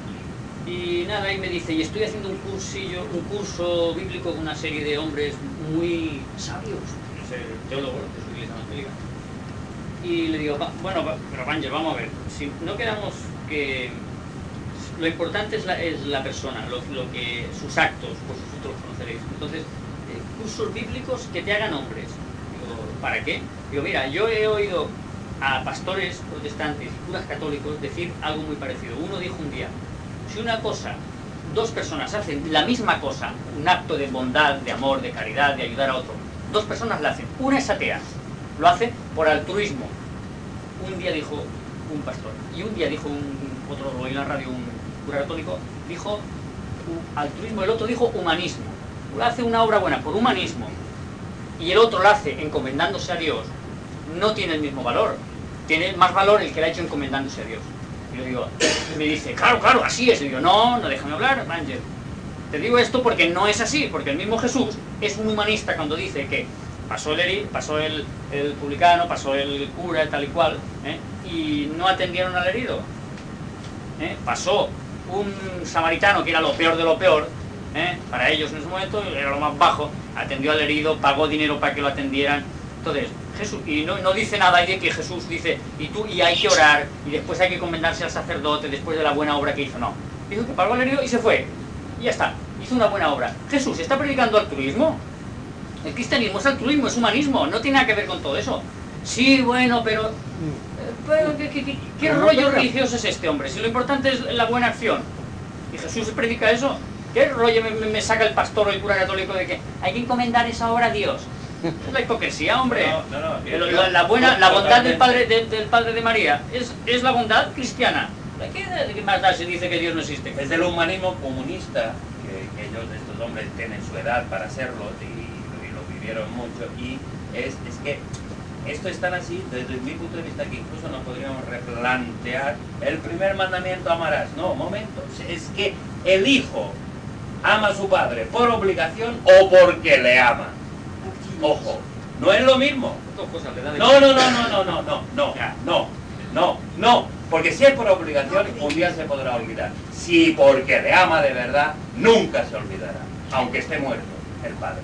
Y nada, y me dice, y estoy haciendo un cursillo, un curso bíblico con una serie de hombres muy sabios, teólogos de su iglesia evangélica. Y le digo, bueno, pero Bangel, vamos a ver, si no quedamos que lo importante es la, es la persona, lo, lo que sus actos, pues vosotros los conoceréis. Entonces, eh, cursos bíblicos que te hagan hombres. Digo, ¿para qué? Digo, mira, yo he oído a pastores protestantes y curas católicos decir algo muy parecido. Uno dijo un día, si una cosa, dos personas hacen la misma cosa, un acto de bondad, de amor, de caridad, de ayudar a otro, dos personas la hacen, una es atea, lo hace por altruismo. Un día dijo un pastor, y un día dijo un, otro, lo oí en la radio, un cura católico, dijo altruismo, el otro dijo humanismo. Uno hace una obra buena por humanismo, y el otro la hace encomendándose a Dios, no tiene el mismo valor, tiene más valor el que la ha hecho encomendándose a Dios. Y yo digo, me dice, claro, claro, así es. Y digo, no, no déjame hablar, Bangel. Te digo esto porque no es así, porque el mismo Jesús es un humanista cuando dice que pasó el herido, pasó el, el publicano, pasó el cura, tal y cual, ¿eh? Y no atendieron al herido. ¿Eh? Pasó un samaritano que era lo peor de lo peor, ¿eh? Para ellos en ese momento, era lo más bajo, atendió al herido, pagó dinero para que lo atendieran. Entonces, Jesús, y no, no dice nada de que Jesús dice, y tú, y hay que orar, y después hay que encomendarse al sacerdote después de la buena obra que hizo, no. Dijo que pagó al herido y se fue, y ya está, hizo una buena obra. Jesús está predicando altruismo. El cristianismo es altruismo, es humanismo, no tiene nada que ver con todo eso. Sí, bueno, pero... pero ¿qué, qué, qué, qué rollo religioso es este hombre? Si lo importante es la buena acción. ¿Y Jesús predica eso? ¿Qué rollo me, me saca el pastor o el cura católico de que hay que encomendar esa obra a Dios? Es la hipocresía, hombre. No, no, no, la, la, la buena, la bondad del padre de, del padre de María es, es la bondad cristiana. ¿Qué, ¿Qué más da si dice que Dios no existe? Es del humanismo comunista, que, que ellos, estos hombres, tienen su edad para hacerlo y, y lo vivieron mucho. Y es, es que esto es tan así, desde mi punto de vista, que incluso no podríamos replantear el primer mandamiento, amarás. No, momento, es que el hijo ama a su padre por obligación o porque le ama. Ojo, no es lo mismo. No, no, no, no, no, no, no, no, no, no, no, porque si es por obligación, un día se podrá olvidar. Si porque le ama de verdad, nunca se olvidará, aunque esté muerto el padre.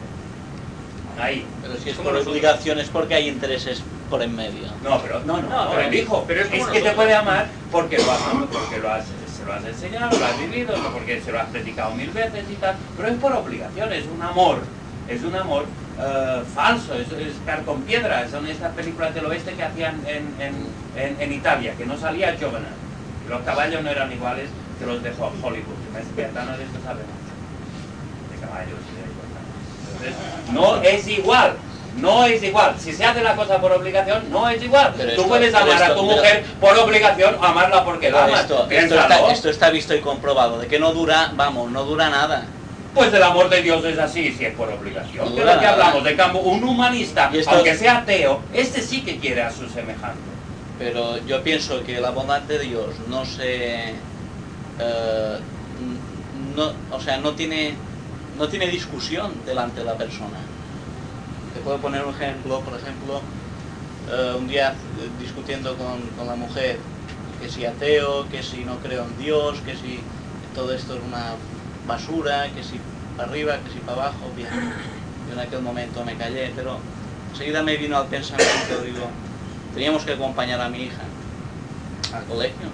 Ahí. Pero si es por obligación es porque hay intereses por en medio. No, pero no, no, no, pero el hijo. Pero es, es que te puede amar porque lo has, porque lo has, se lo has enseñado, lo has vivido, no porque se lo has predicado mil veces y tal, pero es por obligación, es un amor, es un amor uh, falso, es, es car con piedra, son estas películas del oeste que hacían en, en, en, en Italia, que no salía Giovanna, y los caballos no eran iguales que los de Hollywood, que me despiertan de esto sabe mucho, de caballos y de cosas. Entonces, no es igual. No es igual. Si se hace la cosa por obligación, no es igual. Pero Tú esto, puedes amar esto, a tu pero, mujer por obligación o amarla porque la amas. Esto, esto, está, esto está visto y comprobado, de que no dura, vamos, no dura nada. Pues el amor de Dios es así, si es por obligación. No, ¿Qué es lo que nada. hablamos? De cambio, un humanista, Y esto- aunque sea ateo, este sí que quiere a su semejante. Pero yo pienso que la bondad de Dios no se... eh, no, o sea, no tiene, no tiene discusión delante de la persona. Te puedo poner un ejemplo, por ejemplo, eh, un día eh, discutiendo con, con la mujer, que si ateo, que si no creo en Dios, que si todo esto es una basura, que si para arriba, que si para abajo, bien. Yo en aquel momento me callé, pero enseguida me vino al pensamiento, digo, teníamos que acompañar a mi hija al colegio.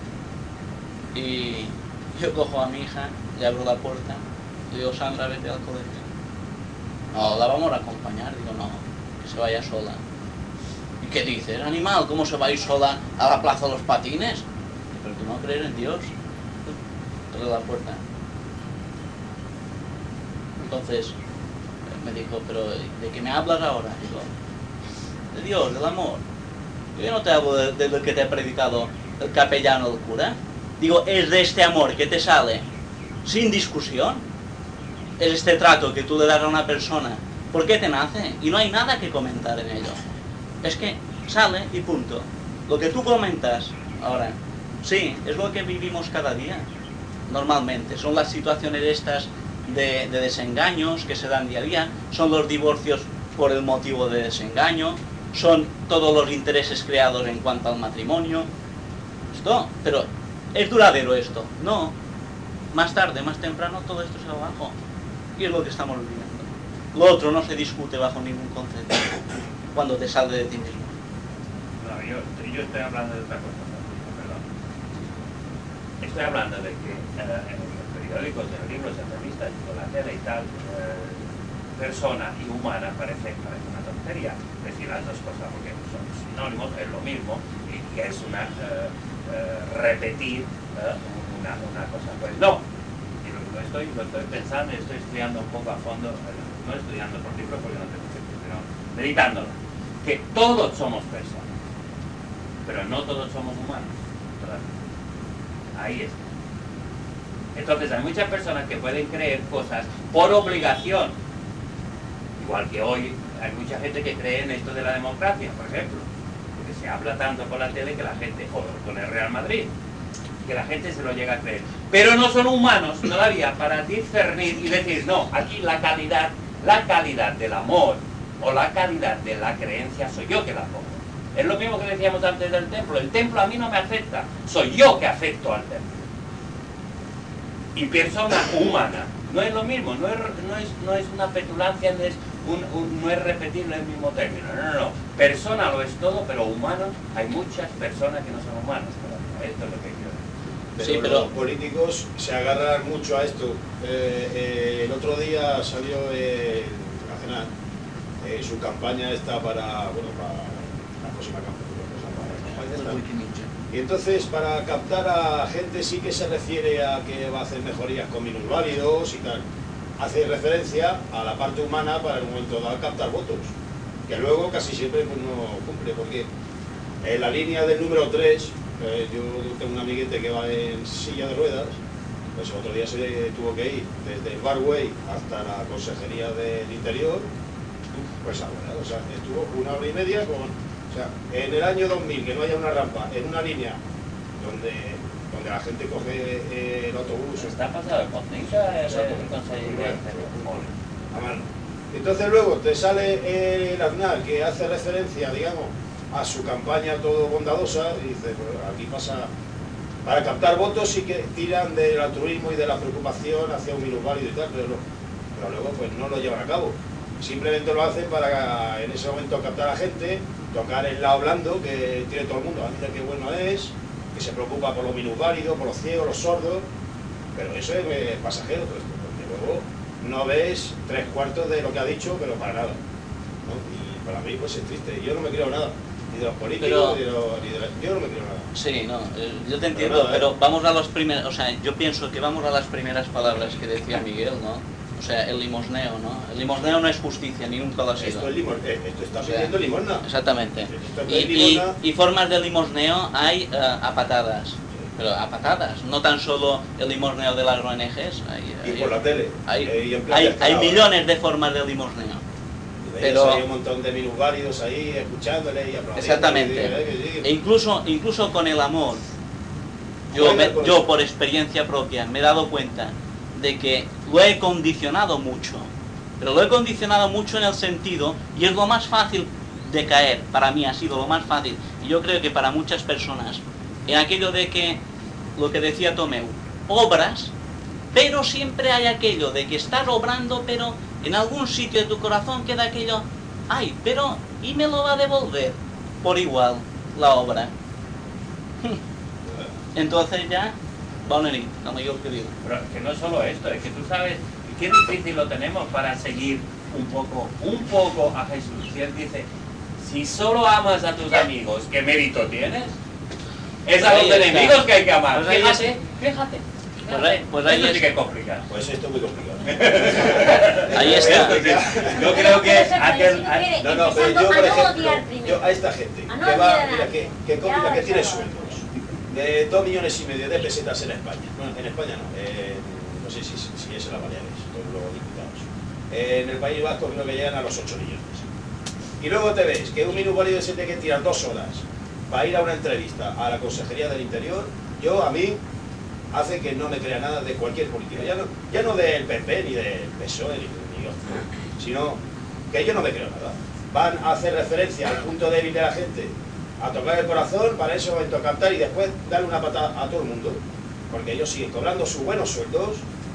Y yo cojo a mi hija, le abro la puerta, le digo, Sandra, vete al colegio. No, la vamos a acompañar. Digo, no, que se vaya sola. ¿Y qué dices, animal? ¿Cómo se va a ir sola a la plaza de los patines? Pero tú no crees en Dios. Abre la puerta. Entonces me dijo, pero ¿de qué me hablas ahora? Digo, de Dios, del amor. Yo no te hablo de, de lo que te ha predicado el capellano, el cura. Digo, es de este amor que te sale sin discusión. Es este trato que tú le das a una persona. ¿Por qué te nace? Y no hay nada que comentar en ello. Es que sale y punto. Lo que tú comentas ahora, sí, es lo que vivimos cada día. Normalmente, son las situaciones estas de, de desengaños que se dan día a día, son los divorcios por el motivo de desengaño, son todos los intereses creados en cuanto al matrimonio. Esto, pero ¿es duradero esto? No. Más tarde, más temprano, todo esto se va abajo. Y es lo que estamos viviendo. Lo otro no se discute bajo ningún concepto cuando te sale de ti mismo. No, yo, yo estoy hablando de otra cosa, perdón. Estoy hablando de que eh, en los periódicos, en los libros, en revistas, con la tele y tal, eh, persona y humana parece, parece una tontería decir las dos cosas, porque son sinónimos, es lo mismo, y que es una eh, eh, repetir eh, una, una cosa. Pues no, y lo, lo, estoy, lo estoy pensando y estoy estudiando un poco a fondo, eh, no estudiando por libros porque no tengo tiempo, sino meditándolo, que todos somos personas, pero no todos somos humanos. Ahí está. Entonces hay muchas personas que pueden creer cosas por obligación, igual que hoy hay mucha gente que cree en esto de la democracia, por ejemplo, porque se habla tanto por la tele que la gente, o con el Real Madrid, que la gente se lo llega a creer, pero no son humanos todavía para discernir y decir, no, aquí la calidad, la calidad del amor o la calidad de la creencia soy yo que la pongo. Es lo mismo que decíamos antes del templo. El templo a mí no me afecta, soy yo que afecto al templo. Y persona humana no es lo mismo, no es, no es, no es una petulancia, no es, un, un, no es repetirlo el mismo término. No, no, no. Persona lo es todo, pero humanos, hay muchas personas que no son humanos. Esto es lo que quiero decir. Pero, Sí, pero los políticos se agarran mucho a esto. Eh, eh, el otro día salió eh, a cenar eh, su campaña está para, bueno, para la próxima campaña. Y entonces, para captar a gente sí que se refiere a que va a hacer mejorías con minusválidos y tal. Hace referencia a la parte humana para en un momento dado captar votos, que luego casi siempre pues, no cumple, porque en la línea del número tres, eh, yo tengo un amiguete que va en silla de ruedas, pues el otro día se tuvo que ir desde el Barway hasta la Consejería del Interior, pues a ruedas, o sea, estuvo una hora y media con... O sea, en el año dos mil, que no haya una rampa en una línea donde, donde la gente coge eh, el autobús... Está pasado el Contica, el conseguir a mano. Entonces luego te sale el Aznar, que hace referencia, digamos, a su campaña todo bondadosa, y dice, pues aquí pasa... Para captar votos sí que tiran del altruismo y de la preocupación hacia un minusválido y tal, pero, no, pero luego pues no lo llevan a cabo. Simplemente lo hacen para en ese momento captar a la gente, tocar el lado blando que tiene todo el mundo, a mí qué bueno es, que se preocupa por los minusválidos, por los ciegos, los sordos, pero eso es eh, pasajero todo esto, porque luego no ves tres cuartos de lo que ha dicho, pero para nada, ¿no? Y para mí pues es triste, yo no me creo nada, ni de los políticos, Pero, ni de los, ni de la, yo no me creo nada. Sí, no, eh, yo te entiendo, pero, nada, ¿eh? pero vamos a los primeros, o sea, yo pienso que vamos a las primeras palabras que decía Miguel, ¿no? O sea, el limosneo, ¿no? El limosneo no es justicia, ni nunca lo ha sido. Esto, es limos, esto está pidiendo o sea, limosna. Exactamente. Esto Y, limosna. Y, y formas de limosneo hay uh, a patadas. pero a patadas, no tan solo el limosneo de las O N Ges. Hay, Y hay, por la tele. Hay, eh, y en plan hay, de hay escalado. millones de formas de limosneo. Y pero- pero hay un montón de minusválidos ahí escuchándole y aplaudiendo. Exactamente. y digo, eh, que sí. E incluso, incluso con el amor. Yo, Bueno, me- con yo eso. por experiencia propia me he dado cuenta de que lo he condicionado mucho. Pero lo he condicionado mucho en el sentido, y es lo más fácil de caer, para mí ha sido lo más fácil, y yo creo que para muchas personas, en aquello de que, lo que decía Tomeu, obras, pero siempre hay aquello de que estás obrando, pero en algún sitio de tu corazón queda aquello, ay, pero, ¿y me lo va a devolver? Por igual, la obra. Entonces ya, bona nit, como yo que digo. Pero que no es solo esto, es que tú sabes qué difícil lo tenemos para seguir un poco, un poco a Jesús. Si Él dice, si solo amas a tus amigos, ¿qué mérito tienes? Es a Pues los ahí está. enemigos que hay que amar. Pues ahí Fíjate, está. fíjate. Pues ahí- pues ahí Esto sí es- que es complicado. Pues esto es muy complicado. Ahí está. Yo creo que aquel... No, no, pero yo, por ejemplo, yo a esta gente A no que va, odiar a mira, nadie. que, que, Ya, cobra- que tiene ya. sueldos de dos millones y medio de pesetas en España. Bueno, en España no, eh, no sé si, si es en las Baleares, todos los diputados. Eh, en el País Vasco creo que llegan a los ocho millones. Y luego te ves que un minusválido se tiene que tirar dos horas para ir a una entrevista a la Consejería del Interior. Yo, a mí, hace que no me crea nada de cualquier político. Ya no, ya no del P P, ni del P S O E, ni, ni otro, sino que yo no me creo nada. Van a hacer referencia al punto débil de la gente, a tocar el corazón, para ese momento cantar y después darle una patada a todo el mundo, porque ellos siguen cobrando sus buenos sueldos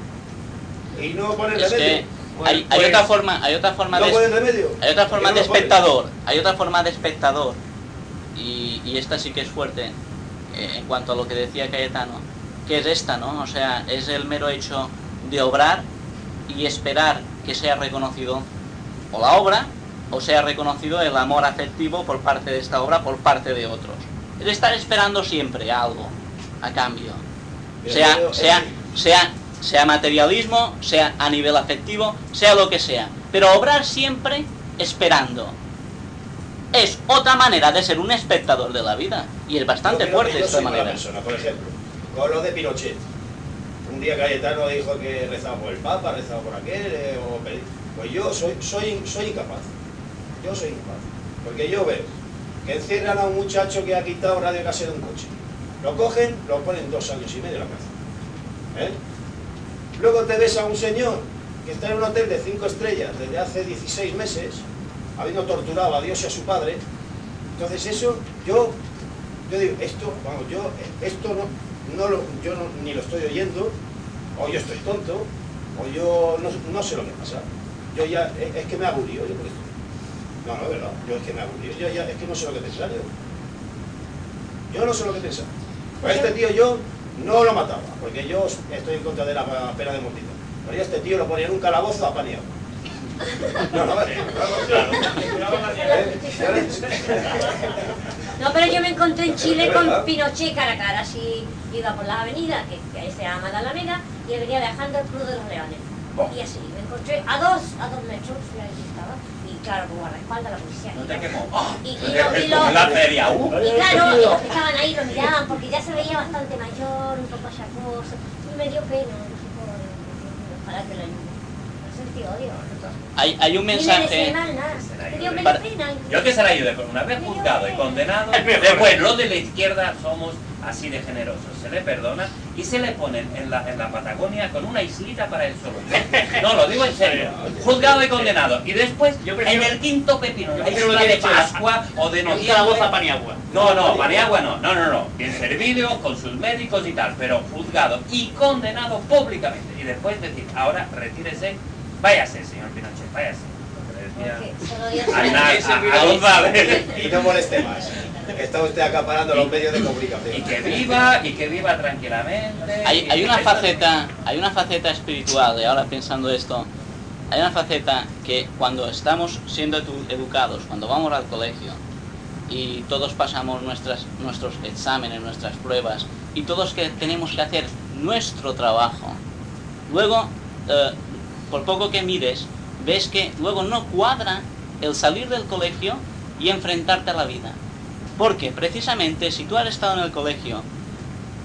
y no ponen Es remedio. que hay, hay pues- otra forma, hay otra forma No de... ponen remedio. Hay otra forma ¿Por de qué no lo ponen? espectador, hay otra forma de espectador, y, y esta sí que es fuerte, eh, en cuanto a lo que decía Cayetano, que es esta, ¿no? O sea, es el mero hecho de obrar y esperar que sea reconocido o la obra, o sea reconocido el amor afectivo por parte de esta obra, por parte de otros. Es estar esperando siempre algo, a cambio. Pero Sea, yo- sea, es- sea, sea materialismo, sea a nivel afectivo, sea lo que sea. Pero obrar siempre esperando. Es otra manera de ser un espectador de la vida. Y es bastante Yo creo fuerte que yo esta soy mala manera. persona, por ejemplo, con lo de Pinochet. Un día Cayetano dijo que rezaba por el Papa, rezaba por aquel, eh, o pedi- pues yo soy, soy, soy incapaz. Yo soy incapaz. Porque yo veo que encierran a un muchacho que ha quitado radio casero de un coche. Lo cogen, lo ponen dos años y medio en la cárcel. ¿Eh? Luego te ves a un señor que está en un hotel de cinco estrellas desde hace dieciséis meses, habiendo torturado a Dios y a su padre. Entonces eso, yo, yo digo, esto, vamos, yo, esto no, no lo, yo no, ni lo estoy oyendo, o yo estoy tonto, o yo no, no sé lo que pasa. Yo ya, es, es que me aburrió yo por esto. No, no, es verdad, yo es que me aburrió, yo ya, es que no sé lo que pensar yo. Yo no sé lo que pensar. Pues este tío yo no lo mataba, porque yo estoy en contra de la pena de mortita. Pero yo a este tío lo ponía en un calabozo a pan y agua. No, no, vale, claro, No, pero yo me encontré en Chile con Pinochet cara a cara, así iba por la avenida, que, que ahí se llama la Alameda, y él venía dejando el Club de los Leones. Y así, me encontré a dos, a dos metros, y ahí estaba. Y claro, como a la espalda la policía. No te quemó. ¡Ah! Y, y, Es lo- y, como lo- en la feria. ¡Uh! y claro, y los que estaban ahí lo miraban, porque ya se veía bastante mayor, un poco achacoso, y me dio pena, no sé por, ojalá que lo ayude. No sentí odio. Hay, hay un Ni me mensaje... deseé mal nada, me dio Para- pena. Yo que se la ayude, pero una vez juzgado y condenado, después los de la izquierda somos así de generosos. Se le perdona y se le ponen en la, en la Patagonia con una islita para él solo. No, lo digo en serio. Juzgado y condenado. Y después, Yo prefiero- en el quinto pepino, la prefiero lo isla que de he dicho, Pascua o de Un noviembre. calabozo a pan y agua. No, no, Paniagua no, no, no, no, bien servido, con sus médicos y tal, pero juzgado y condenado públicamente. Y después decir, ahora retírese, váyase, señor Pinochet, váyase. Porque solo Dios A, sabe. a, a González. y no moleste más, que está usted acaparando los medios de comunicación. Y que viva, y que viva tranquilamente. Hay, hay y una esto- faceta, hay una faceta espiritual, y ahora pensando esto, hay una faceta que cuando estamos siendo edu- educados, cuando vamos al colegio, y todos pasamos nuestras, nuestros exámenes, nuestras pruebas, y todos que tenemos que hacer nuestro trabajo, luego, eh, por poco que mires, ves que luego no cuadra el salir del colegio y enfrentarte a la vida. Porque precisamente si tú has estado en el colegio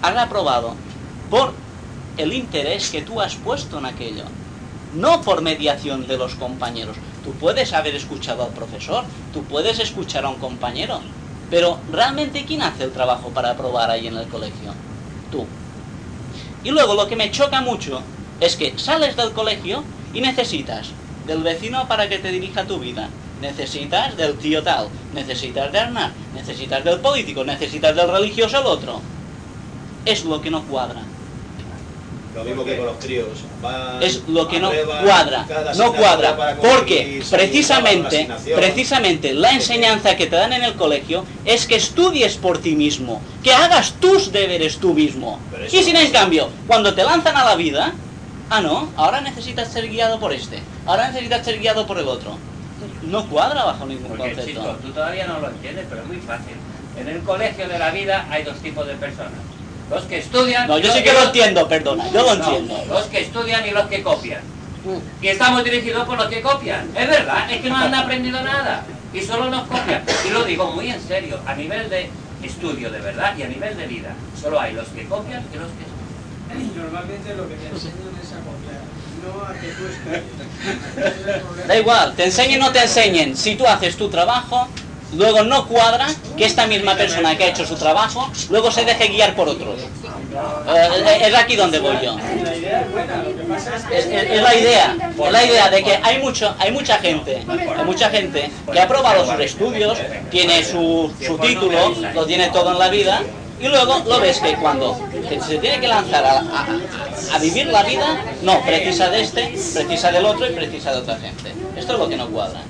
has aprobado por el interés que tú has puesto en aquello, no por mediación de los compañeros. Tú puedes haber escuchado al profesor, tú puedes escuchar a un compañero, pero realmente ¿quién hace el trabajo para aprobar ahí en el colegio? Tú. Y luego lo que me choca mucho es que sales del colegio y necesitas del vecino para que te dirija tu vida, necesitas del tío tal, necesitas de Arnaz, necesitas del político, necesitas del religioso el otro. Es lo que no cuadra. Lo mismo que con los críos. Van Es lo que no aprueban cuadra, cada no asignatura cuadra, para porque conseguir precisamente, una asignación. precisamente la enseñanza que te dan en el colegio es que estudies por ti mismo, que hagas tus deberes tú mismo. Pero eso Y sin no en es- cambio, cuando te lanzan a la vida, ah no, ahora necesitas ser guiado por este, ahora necesitas ser guiado por el otro. No cuadra bajo ningún Porque, chico, concepto. tú todavía no lo entiendes, pero es muy fácil. En el colegio de la vida hay dos tipos de personas. Los que estudian... No, y yo los sí que lo entiendo, perdona, yo lo No, entiendo. los que estudian y los que copian. Y estamos dirigidos por los que copian. Es verdad, es que no han aprendido nada. Y solo nos copian. Y lo digo muy en serio, a nivel de estudio de verdad y a nivel de vida. Solo hay los que copian y los que estudian. Normalmente lo que te enseñan es a copiar, no a que tú estudies. Ese es el problema. Da igual, te enseñen o no te enseñen, si tú haces tu trabajo, luego no cuadra que esta misma persona que ha hecho su trabajo, luego se deje guiar por otros. Eh, es aquí donde voy yo. La idea es buena, lo que pasa es que... Es, es- es la idea, es la idea de que hay mucho, hay mucha gente, hay mucha gente que ha aprobado sus estudios, tiene su, su título, lo tiene todo en la vida, y luego lo ves que cuando que se tiene que lanzar a, a- a vivir la vida, no, precisa de este, precisa del otro y precisa de otra gente. Esto es lo que no cuadra.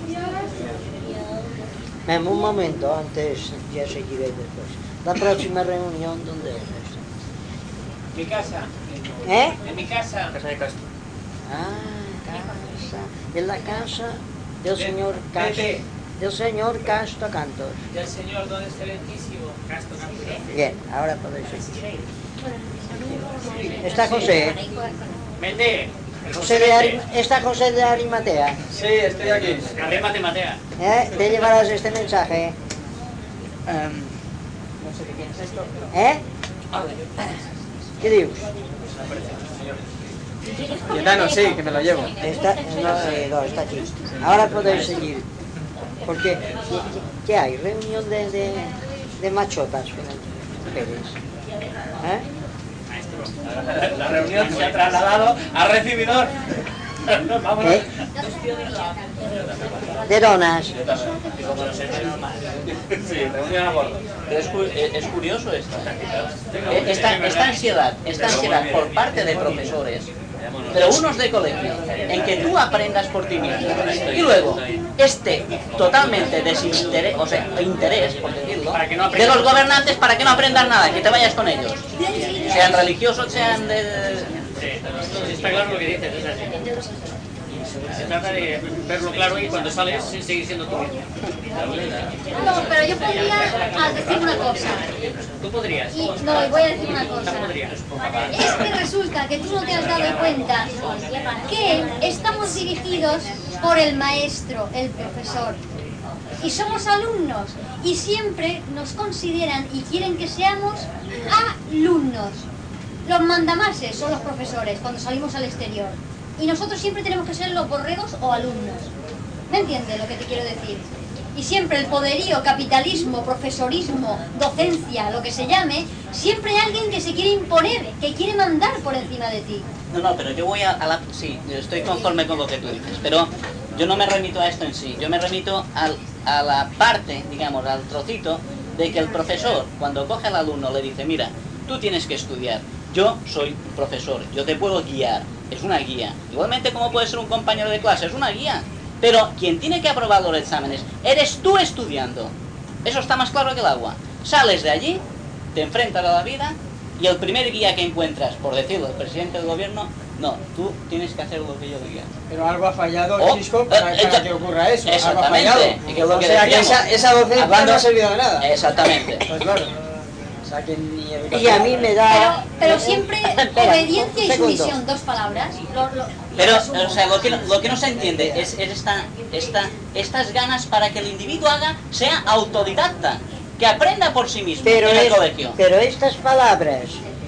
Mem, un momento, antes ya seguiré después. La próxima reunión, ¿dónde es esta? Mi casa. ¿Eh? En mi casa. Casa de Castro. Ah, casa. En la casa del De- señor de- Castro, de- del señor Castro Cantos. Del Señor Don Excelentísimo. Castro Cantos. Bien, ahora podéis seguir. Está José. Mete. José de Ari- ¿Está José de Arimatea? Sí, estoy aquí. Arrímate, Matea. ¿Eh? ¿Te llevarás este mensaje? Em, ¿Eh? ¿Qué dios? Yetano, sí, que me lo llevo. Está, no, eh, no, está aquí. Ahora podéis seguir. Porque, ¿qué, qué hay? Reunión de, de, de machotas con el Pérez. ¿Eh? La reunión se ha trasladado al recibidor. Vámonos. ¿Eh? De donas. Sí, reunión a bordo. Pero es, cu- es- es curioso esto. Eh, Esta, esta ansiedad, esta ansiedad por parte de profesores, pero unos de colegio, en que tú aprendas por ti mismo. Y luego, este totalmente desinterés, o sea, interés, por decirlo, de los gobernantes para que no aprendas nada, que te vayas con ellos. Sean religiosos, sean de... Sí, está claro lo que dices, es así. Se trata de verlo claro y cuando sales seguir siendo tú mismo. No, pero yo podría ah, decir una cosa. Tú podrías. Y, no, y voy a decir una cosa. Tú podrías. Es que resulta que tú no te has dado cuenta que estamos dirigidos por el maestro, el profesor. Y somos alumnos. Y siempre nos consideran y quieren que seamos alumnos. Los mandamases son los profesores cuando salimos al exterior. Y nosotros siempre tenemos que ser los borregos o alumnos. ¿Me entiendes lo que te quiero decir? Y siempre el poderío, capitalismo, profesorismo, docencia, lo que se llame, siempre hay alguien que se quiere imponer, que quiere mandar por encima de ti. No, no, pero yo voy a, a la... Sí, yo estoy conforme con lo que tú dices, pero yo no me remito a esto en sí, yo me remito al, a la parte, digamos, al trocito de que el profesor, cuando coge al alumno, le dice, mira, tú tienes que estudiar, yo soy profesor, yo te puedo guiar, es una guía. Igualmente como puede ser un compañero de clase, es una guía. Pero quien tiene que aprobar los exámenes, eres tú estudiando. Eso está más claro que el agua. Sales de allí, te enfrentas a la vida, y el primer guía que encuentras, por decirlo, el presidente del gobierno, no, tú tienes que hacer lo que yo diga. Pero algo ha fallado, Oh, Chisco, para, eh, para eh, que ocurra eso. Algo ha exactamente, fallado. y que es lo que o sea que decíamos. esa, esa docencia Hablando- no ha servido de nada. Exactamente. Pues claro. O sea que ni Y a mí me Pero, da... pero siempre Espera, obediencia y un segundo. sumisión, dos palabras. Lo- lo- Pero, lo resumo. o sea, lo que, no- lo que no se entiende es, es esta, esta, estas ganas para que el individuo haga, sea autodidacta, que aprenda por sí mismo Pero, en el es- colegio. pero estas palabras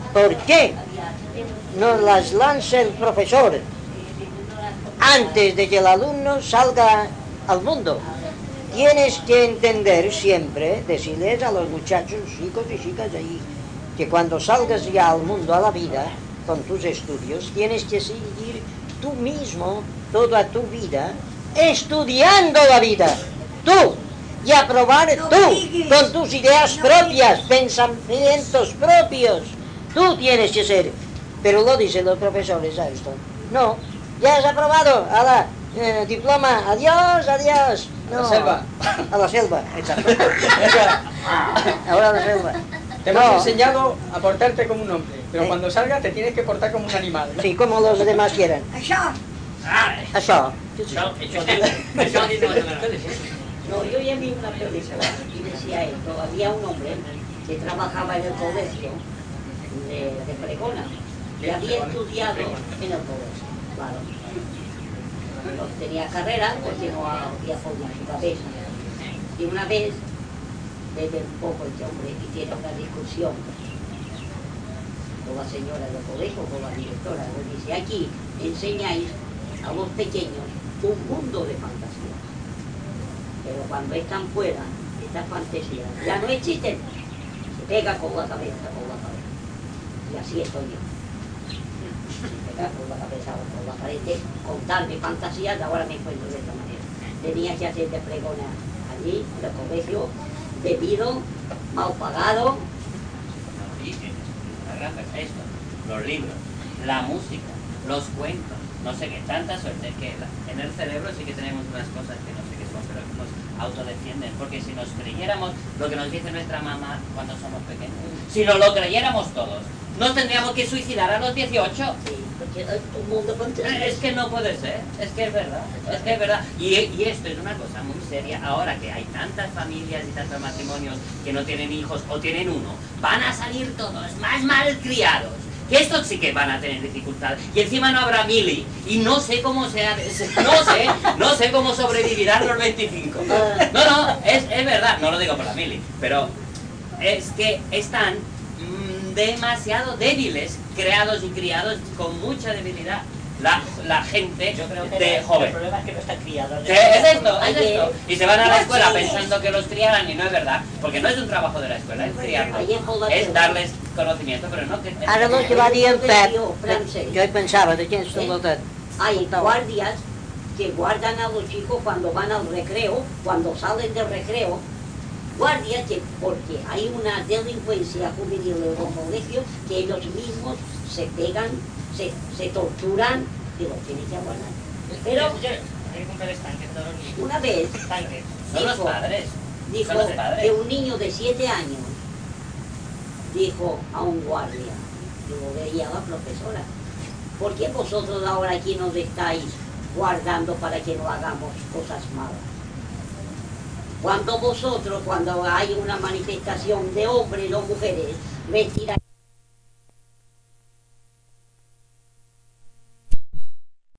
¿Por qué no las lanza el profesor antes de que el alumno salga al mundo? Tienes que entender siempre, decirles a los muchachos, chicos y chicas ahí, que cuando salgas ya al mundo, a la vida, con tus estudios, tienes que seguir tú mismo toda tu vida estudiando la vida, tú, y aprobar tú, con tus ideas propias, pensamientos propios. Tú tienes que ser, pero lo dicen los profesores a esto. No, ya has aprobado, a la eh, diploma, adiós, adiós. No, A la selva. A la selva, exacto. Ahora a la selva. Te hemos No. enseñado a portarte como un hombre, pero Eh. cuando salgas te tienes que portar como un animal. Sí, como los demás quieran. Això. Això. Això, això diu, això diu No, yo ya vi una película y decía esto, había un hombre que trabajaba en el colegio de, de Pregona y había estudiado en el colegio, claro. No tenía carrera porque no había formado su cabeza. Y una vez, bebe un poco este hombre y tiene una discusión con la señora del colegio, con la directora, le dice, aquí enseñáis a los pequeños un mundo de fantasía. Pero cuando están fuera, estas fantasías ya no existen. Se pega con la cabeza, con la cabeza. Y así estoy yo. Se pega con la cabeza o con la pared, contarme fantasías, ahora me encuentro de esta manera. Tenía que hacer de pregona allí, en el colegio, bebido, mal pagado. La gracia es esto, los libros, la música, los cuentos, no sé qué, tanta suerte que la- en el cerebro sí que tenemos unas cosas que no sé qué son, pero que nos autodefienden, porque si nos creyéramos lo que nos dice nuestra mamá cuando somos pequeños, si nos lo creyéramos todos, nos tendríamos que suicidar a los dieciocho. Sí, porque es un mundo fantasía. Es que no puede ser, es que es verdad, es que es verdad. Y, y esto es una cosa muy seria, ahora que hay tantas familias y tantos matrimonios que no tienen hijos o tienen uno, van a salir todos más malcriados. Que estos sí que van a tener dificultades. Y encima no habrá mili. Y no sé cómo sea, no sé, no sé cómo sobrevivirán los veinticinco. No, no, es, es verdad, no lo digo por la mili, pero es que están mm, demasiado débiles, creados y criados con mucha debilidad. La, la gente Yo creo que de el joven. problema es que no están criados. ¿Qué es esto? Es Ayer- esto. Y se van a la escuela pensando que los criaran y no es verdad, porque no es un trabajo de la escuela, es criarlos, Ayer por la es tele- darles conocimiento, pero no que... Ara lo que va dir en Pep, francés. jo hi pensava, de quins són los de... Hay guardias que guardan a los chicos cuando van al recreo, cuando salen del recreo, guardias que, porque hay una delincuencia juvenil en los colegios, que ellos mismos se pegan, se, se torturan y los tienen que guardar. Pero una vez Son los dijo, padres. dijo Son los padres. que un niño de siete años dijo a un guardia, y lo veía la profesora, ¿por qué vosotros ahora aquí nos estáis guardando para que no hagamos cosas malas? Cuando vosotros, cuando hay una manifestación de hombres o mujeres, retiráis